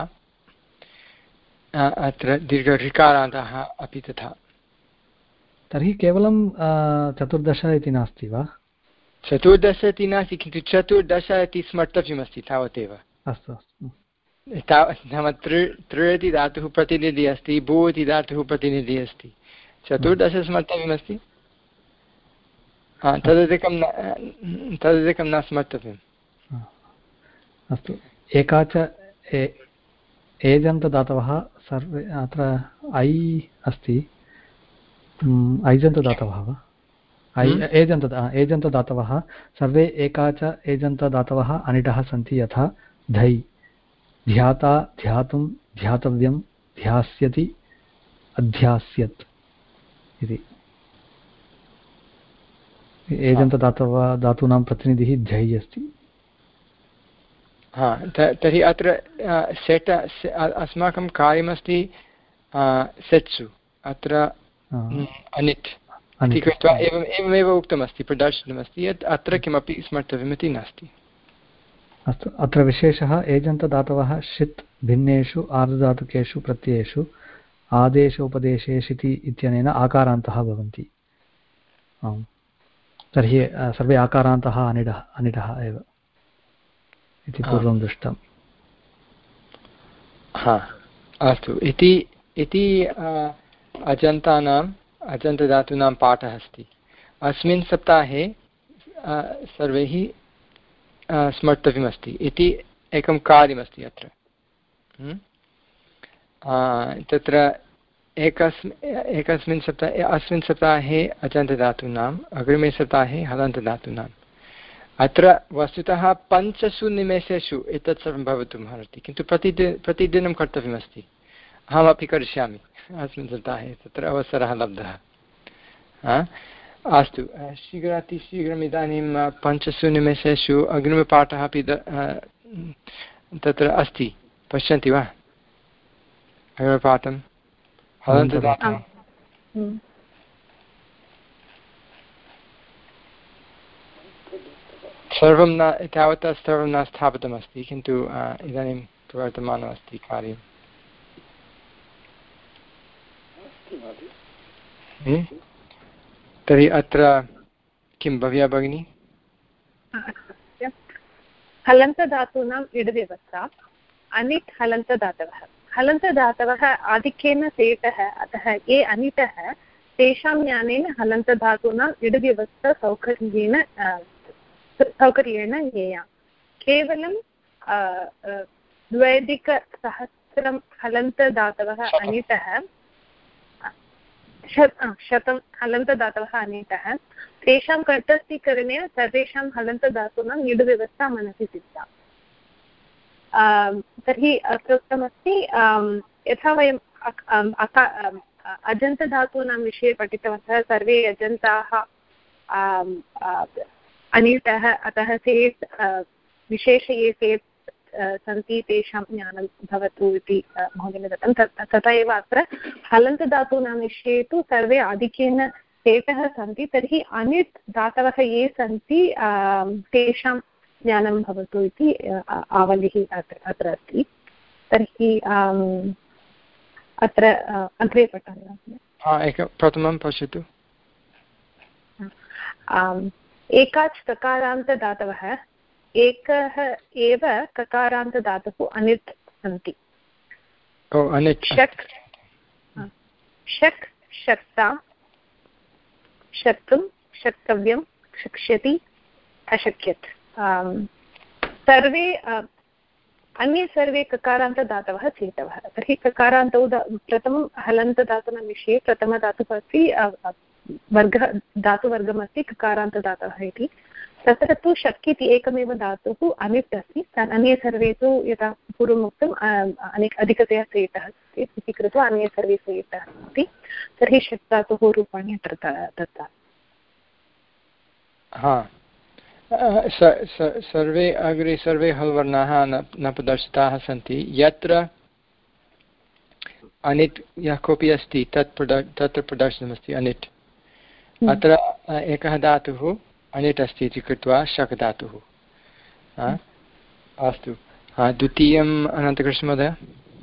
अत्र दीर्घ ऋकारान्ताः अपि तथा। तर्हि केवलं चतुर्दश इति नास्ति वा? चतुर्दश इति नास्ति, किन्तु चतुर्दश इति स्मर्तव्यमस्ति, तावदेव। अस्तु अस्तु। नाम तृ तृ इति धातुः प्रतिनिधिः अस्ति, भू इति धातुः प्रतिनिधिः अस्ति, चतुर्दश स्मर्तव्यमस्ति। तदधिकं न तदधिकं न स्मर्तव्यम्। अस्तु, एका च एजन्तदातवः सर्वे, अत्र ऐ अस्ति, ऐजन्तदातवः वा? ऐ एजन्त एजन्तदातवः सर्वे एका च एजन्तदातवः अनिटः सन्ति, यथा धै ध्याता ध्यातुं ध्यातव्यं ध्यास्यति अध्यास्यत् इति। एजन्तदातव धातूनां प्रतिनिधिः धै अस्ति। हा, तर्हि अत्र सेट अस्माकं कार्यमस्ति सेट्सु, अत्र अनिट् इति कृत्वा एवम् एवमेव उक्तमस्ति, प्रदर्शितमस्ति यत् अत्र किमपि स्मर्तव्यमिति नास्ति। अस्तु, अत्र विशेषः एजन्तदातवः षित् भिन्नेषु आर्धधातुकेषु प्रत्ययेषु आदेशोपदेशेषिति इत्यनेन आकारान्तः भवन्ति। आम्, तर्हि सर्वे आकारान्तः अनिडः अनिडः एव इति पूर्वं दृष्टम्। हा, अस्तु। इति इति अजन्तानाम् अजन्तधातूनां पाठः अस्ति। अस्मिन् सप्ताहे सर्वैः स्मर्तव्यमस्ति इति एकं कार्यमस्ति अत्र। तत्र एकस्मिन् एकस्मिन् सप्ताहे अस्मिन् सप्ताहे अजन्तधातूनाम् अग्रिमे सप्ताहे हलन्तधातूनाम्। अत्र वस्तुतः पञ्चसु निमेषेषु एतत् सर्वं भवितुम् अर्हति, किन्तु प्रतिदिनं प्रतिदिनं कर्तव्यमस्ति। अहमपि करिष्यामि अस्मिन् सप्ताहे, तत्र अवसरः लब्धः। अस्तु, शीघ्रातिशीघ्रम् इदानीं पञ्चसु निमेषेषु अग्रिमपाठः अपि तत्र अस्ति, पश्यन्ति वा अग्रिमपाठं? हलन्तधातुः सर्वं न तावता सर्वं न स्थापितमस्ति, किन्तु इदानीं प्रवर्तमानमस्ति कार्यं। तर्हि अत्र किं भव्या भगिनी? हलन्तधातूनाम् इडव्यवस्था अनिट् हलन्तधातवः। हलन्तधातवः आधिक्येन सेटः, अतः ये अनिटः तेषां ज्ञानेन हलन्तधातूनाम् इडव्यवस्था सौकर्येण सौकर्येण ज्ञेया। केवलं द्व्यधिकसहस्रं हलन्तधातवः अनिटः शतं हलन्तधातवः अनिटः, तेषां कर्तस्थीकरणेन सर्वेषां हलन्तधातूनां इडव्यवस्था मनसि सिद्धा। तर्हि अत्र उक्तमस्ति यथा वयं अजन्तधातूनां विषये पठितवन्तः, सर्वे अजन्ताः अनिटः, अतः सेट् विशेष ये सेट् सन्ति तेषां ज्ञानं भवतु इति महोदयेन दत्तं। तथा एव अत्र हलन्तधातूनां विषये तु सर्वे आधिक्येन सेटः सन्ति, तर्हि अनिट् धातवः ये सन्ति तेषां ज्ञानं भवतु इति आवलिः अत्र अत्र अस्ति। तर्हि अत्र अग्रे पठामः। एकं प्रथमं पश्यतु। एकाच् ककारान्तधातवः एकः एव ककारान्तधातुः अनिट् सन्ति। शक् शक् शक्ता शक्तुं शक्तव्यं शक्ष्यति अशक्यत्। सर्वे अन्ये सर्वे ककारान्तधातवः चेतवः। तर्हि ककारान्तौ प्रथमं हलन्तधातूनां विषये प्रथमधातुः अस्ति, वर्गः धातुवर्गमस्ति ककारान्तधातवः इति। तत्र तु शक् इति एकमेव धातुः अनिट् अस्ति, अन्ये सर्वे तु यथा पूर्वम् उक्तम् अनेक अधिकतया सेटः अस्ति इति कृत्वा अन्ये सर्वे सेटः अस्ति। तर्हि शक् धातुः रूपाणि अत्र दत्ता। हा, सर्वे अग्रे सर्वे हल् वर्णाः न प्रदर्शिताः सन्ति। यत्र अनिट् यः कोऽपि अस्ति तत् तत्र प्रदर्शितमस्ति अनिट्। अत्र एकः धातुः अनिट् अस्ति इति कृत्वा शक् धातुः। अस्तु, द्वितीयम् अनन्तकृष्णमहोदय।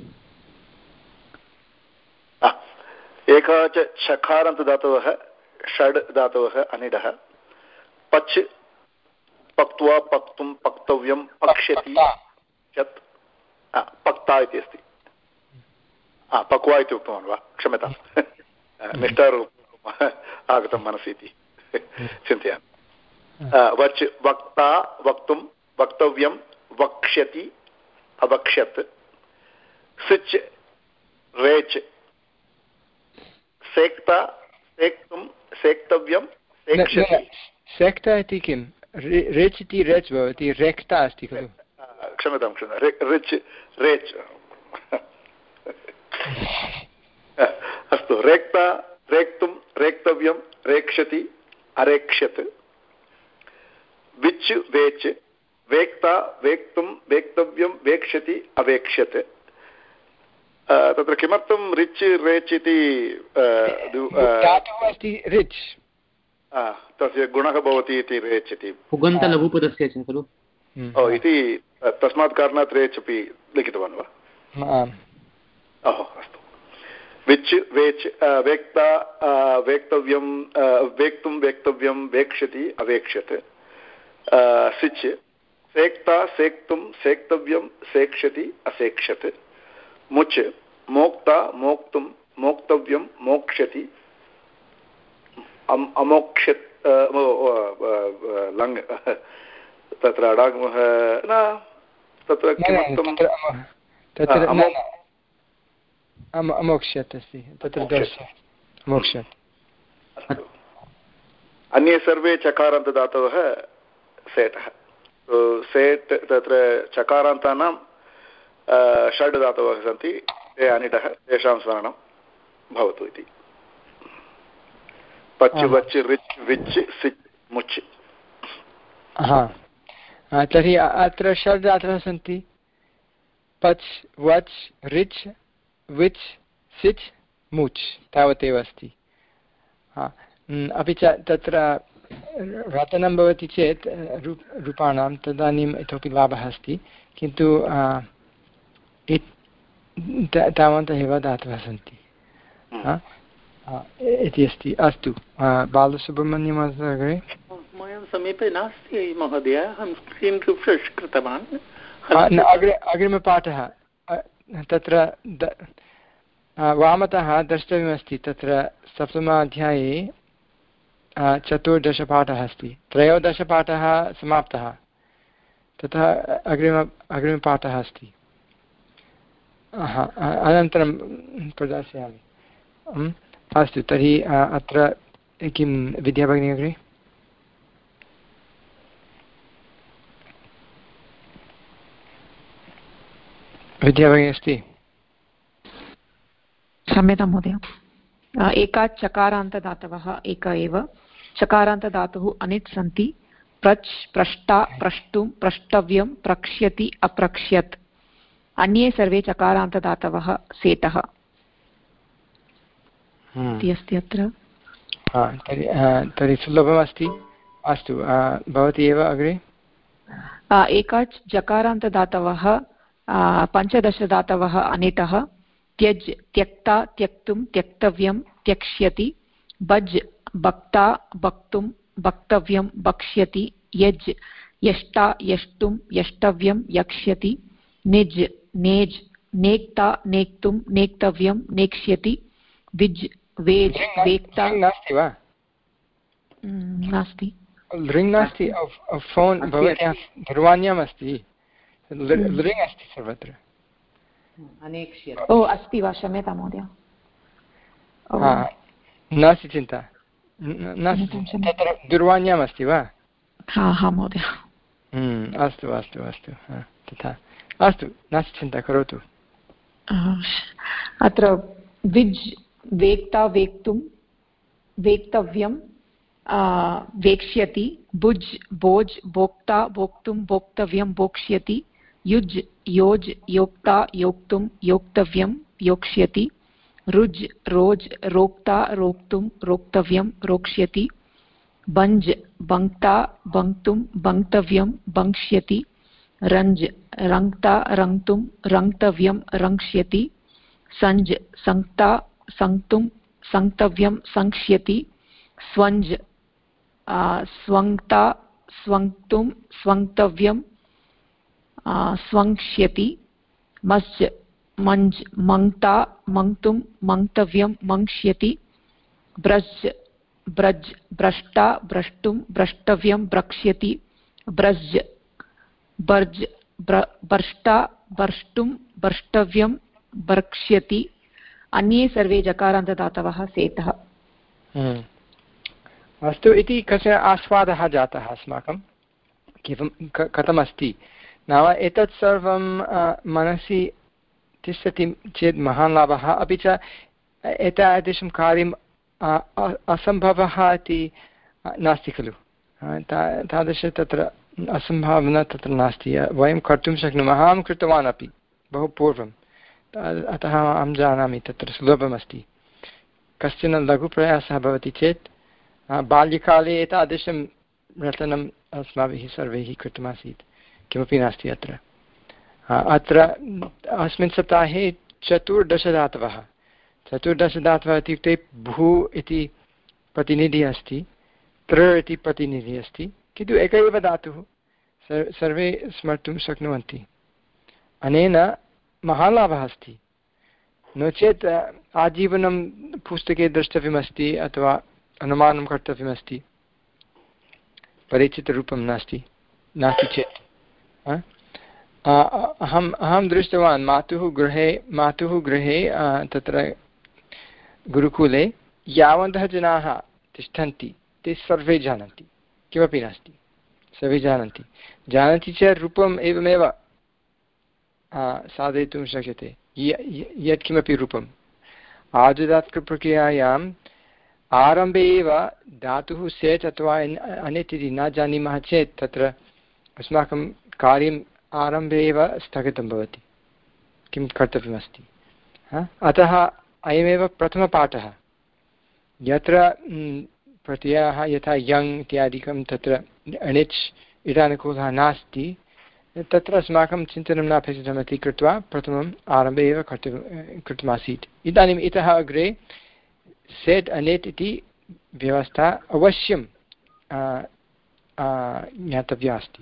एकः च शकारान्तधातवः षड् धातवः अनिडः। पच् पक्त्वा पक्तुं पक्तव्यं पक्ष्यति यत् पक्ता इति अस्ति। पक्वा इति उक्तवान् वा? क्षम्यतां, निष्ठारूपम् आगतं मनसि इति चिन्तयामि। वच् वक्ता वक्तुं वक्तव्यं वक्ष्यति अवक्ष्यत्। सिच् रेच् सेक्ता सेक्तुं सेक्तव्यं सेक्ष्यति। सेक्ता इति किं? रेच् इति रेच् भवति, रेक्ता अस्ति खलु? क्षम्यतां क्षम्यतां रिच् रेच् अस्तु। रेक्ता रेक्तुं रेक्तव्यं रेक्ष्यति अरेक्ष्यत्। विच् वेच् वेक्ता वेक्तुं वेक्तव्यं वेक्ष्यति अवेक्ष्यत्। तत्र किमर्थं रिच् रेच् इति धातुः अस्ति रिच्, तस्य गुणः भवति इति रेच् इति पुगन्तलघुपदस्य खलु इति, तस्मात् कारणात् रेच् अपि लिखितवान् वा? ओहो अस्तु विच् वेच् वेक्ता वेक्तव्यं वेक्तुं वेक्तव्यं वेक्ष्यति अवेक्ष्यत् सिच् सेक्ता सेक्तुं सेक्तव्यं सेक्ष्यति असेक्ष्यत् मुच् मोक्ता मोक्तुं मोक्तव्यं मोक्ष्यति अमोक्ष्यत् लङ् तत्र अडागमः न तत्र किमर्थं अमोक्ष्यत् अस्ति तत्र अमोक्ष्यत् अन्ये सर्वे चकारान्तदातवः सेटः सेट् तत्र चकारान्तानां षड् धातवः सन्ति ते अनिटः तेषां स्मरणं भवतु इति पच् वच् रिच् विच् सिच् मुच् हा तर्हि अत्र षड् धातवः सन्ति पच् वच् रिच् विच् सिच् मुच् तावदेव अस्ति अपि च तत्र रचनं भवति चेत् रूप रूपाणां तदानीम् इतोपि लाभः अस्ति किन्तु तावन्तः एव धातवः सन्ति इति अस्ति अस्तु बालसुब्रह्मण्यम् अग्रे मम समीपे नास्ति महोदय अहं स्क्रीन् रिफ्रेश् कृतवान् अग्रे अग्रिमपाठः तत्र वामतः द्रष्टव्यमस्ति तत्र सप्तमाध्याये चतुर्दशपाठः अस्ति त्रयोदशपाठः समाप्तः ततः अग्रिम अग्रिमपाठः अस्ति अनन्तरं प्रदास्यामि अस्तु तर्हि अत्र किं विद्याभगिनी अग्रे विद्याभगिनी अस्ति क्षम्यतां महोदय एकात् चकारान्तदातवः एक एव चकारान्तधातुः अनिट् सन्ति प्रच् प्रष्टा प्रष्टुं प्रष्टव्यं प्रक्ष्यति अप्रक्ष्यत् अन्ये सर्वे चकारान्तदातवः सेटः इति अस्ति अत्र तर्हि सुलभमस्ति अस्तु भवती एव अग्रे एकाच् जकारान्तदातवः पञ्चदशदातवः अनिटः त्यज् त्यक्ता त्यक्तुं त्यक्तव्यं त्यक्ष्यति भज् भक्ता भक्तुं भक्तव्यं भक्ष्यति यज् यष्टा यष्टुं यष्टव्यं यक्ष्यति निज् नेज् नेक्ता नेक्तुं नेक्तव्यं नेक्ष्यति विज् वेज् वेक्ता नास्ति वा नास्ति लृङ् नास्ति फोन् भवत्याः दूरवाण्याम् अस्ति लृङ् अस्ति सर्वत्र ओ अस्ति वा क्षम्यतां महोदय नास्ति चिन्ता नास्ति तत्र दूरवाण्याम् अस्ति वा हा हा महोदय अस्तु अस्तु अस्तु तथा अस्तु नास्ति चिन्ता करोतु अत्र विज् वेक्ता वेक्तुं वेक्तव्यं वेक्ष्यति भुज् भोज् भोक्ता भोक्तुं भोक्तव्यं भोक्ष्यति युज् योज् योक्ता योक्तुं योक्तव्यं योक्ष्यति रुज् रोज् रोक्ता रोक्तुं रोक्तव्यं रोक्ष्यति भञ्ज् भङ्क्ता भङ्क्तुं भङ्क्तव्यं भङ्क्ष्यति रञ्ज् रङ्क्ता रङ्क्तुं रङ्क्तव्यं रङ्क्ष्यति सञ्ज् सङ्क्ता सङ्क्तुं सङ्क्तव्यं सङ्क्ष्यति स्वञ्ज् स्वङ्क्ता स्वङ्क्तुं स्वङ्क्तव्यं स्वङ्क्ष्यति मस्ज् मञ्ज् मङ्क्ता मङ्क्तुं मङ्क्तव्यं मङ्क्ष्यति ब्रज् ब्रज् भ्रष्टा भ्रष्टुं भ्रष्टव्यं भ्रक्ष्यति ब्रज् बर्ज् भर्ष्टा भर्ष्टुं भर्ष्टव्यं भर्क्ष्यति अन्ये सर्वे जकारान्तदातवः सेटः अस्तु इति कश्चन आस्वादः जातः अस्माकं किं कथमस्ति नाम एतत् सर्वं मनसि तिष्ठति चेत् महान् लाभः अपि च एतादृशं कार्यम् असम्भवः इति नास्ति खलु तादृश तत्र असम्भावना तत्र नास्ति वयं कर्तुं शक्नुमः अहं कृतवान् अपि बहु पूर्वम् अतः अहं जानामि तत्र सुलभमस्ति कश्चन लघुप्रयासः भवति चेत् बाल्यकाले एतादृशं रचनम् अस्माभिः सर्वैः कृतमासीत् किमपि नास्ति अत्र अत्र अस्मिन् सप्ताहे चतुर्दशदातवः चतुर्दशदातवः इत्युक्ते भू इति प्रतिनिधिः अस्ति, तृ इति प्रतिनिधिः अस्ति, किन्तु एक एव धातुः, सर्वे स्मर्तुं शक्नुवन्ति। अनेन महान् लाभः अस्ति। नो चेत् आजीवनं पुस्तके द्रष्टव्यमस्ति अथवा अनुमानं कर्तव्यमस्ति, परिचितरूपं नास्ति नास्ति चेत्। अहम् अहं दृष्टवान् मातुः गृहे मातुः गृहे तत्र गुरुकुले यावन्तः जनाः तिष्ठन्ति ते सर्वे जानन्ति, किमपि नास्ति, सर्वे जानन्ति जानन्ति चेत् रूपम् एवमेव साधयितुं शक्यते, यत्किमपि रूपम्। आर्धधातुकप्रक्रियायाम् आरम्भे एव धातुः सेट् अथवा अनेत् इति न जानीमः चेत् तत्र अस्माकं कार्यम् आरम्भे एव स्थगितं भवति, किं कर्तव्यमस्ति। अतः अयमेव प्रथमपाठः, यत्र प्रत्ययः यथा यङ् इत्यादिकं तत्र अणिच् इडानुकूलः नास्ति, तत्र अस्माकं चिन्तनं न अपेक्षितमिति कृत्वा प्रथमम् आरम्भे एव कर्तव्यं कृतमासीत्। इदानीम् इतः अग्रे सेट् अनेट् इति व्यवस्था अवश्यं ज्ञातव्या अस्ति।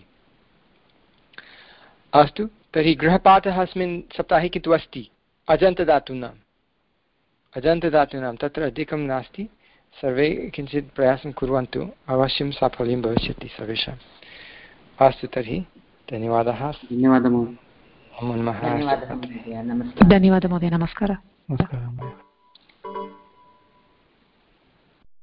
अस्तु, तर्हि गृहपाठः अस्मिन् सप्ताहे किन्तु अस्ति अजन्तदातूनाम् अजन्तदातूनां तत्र अधिकं नास्ति, सर्वे किञ्चित् प्रयासं कुर्वन्तु, अवश्यं साफल्यं भविष्यति सर्वेषाम्। अस्तु, तर्हि धन्यवादः। धन्यवादः धन्यवादः महोदय, नमस्कारः।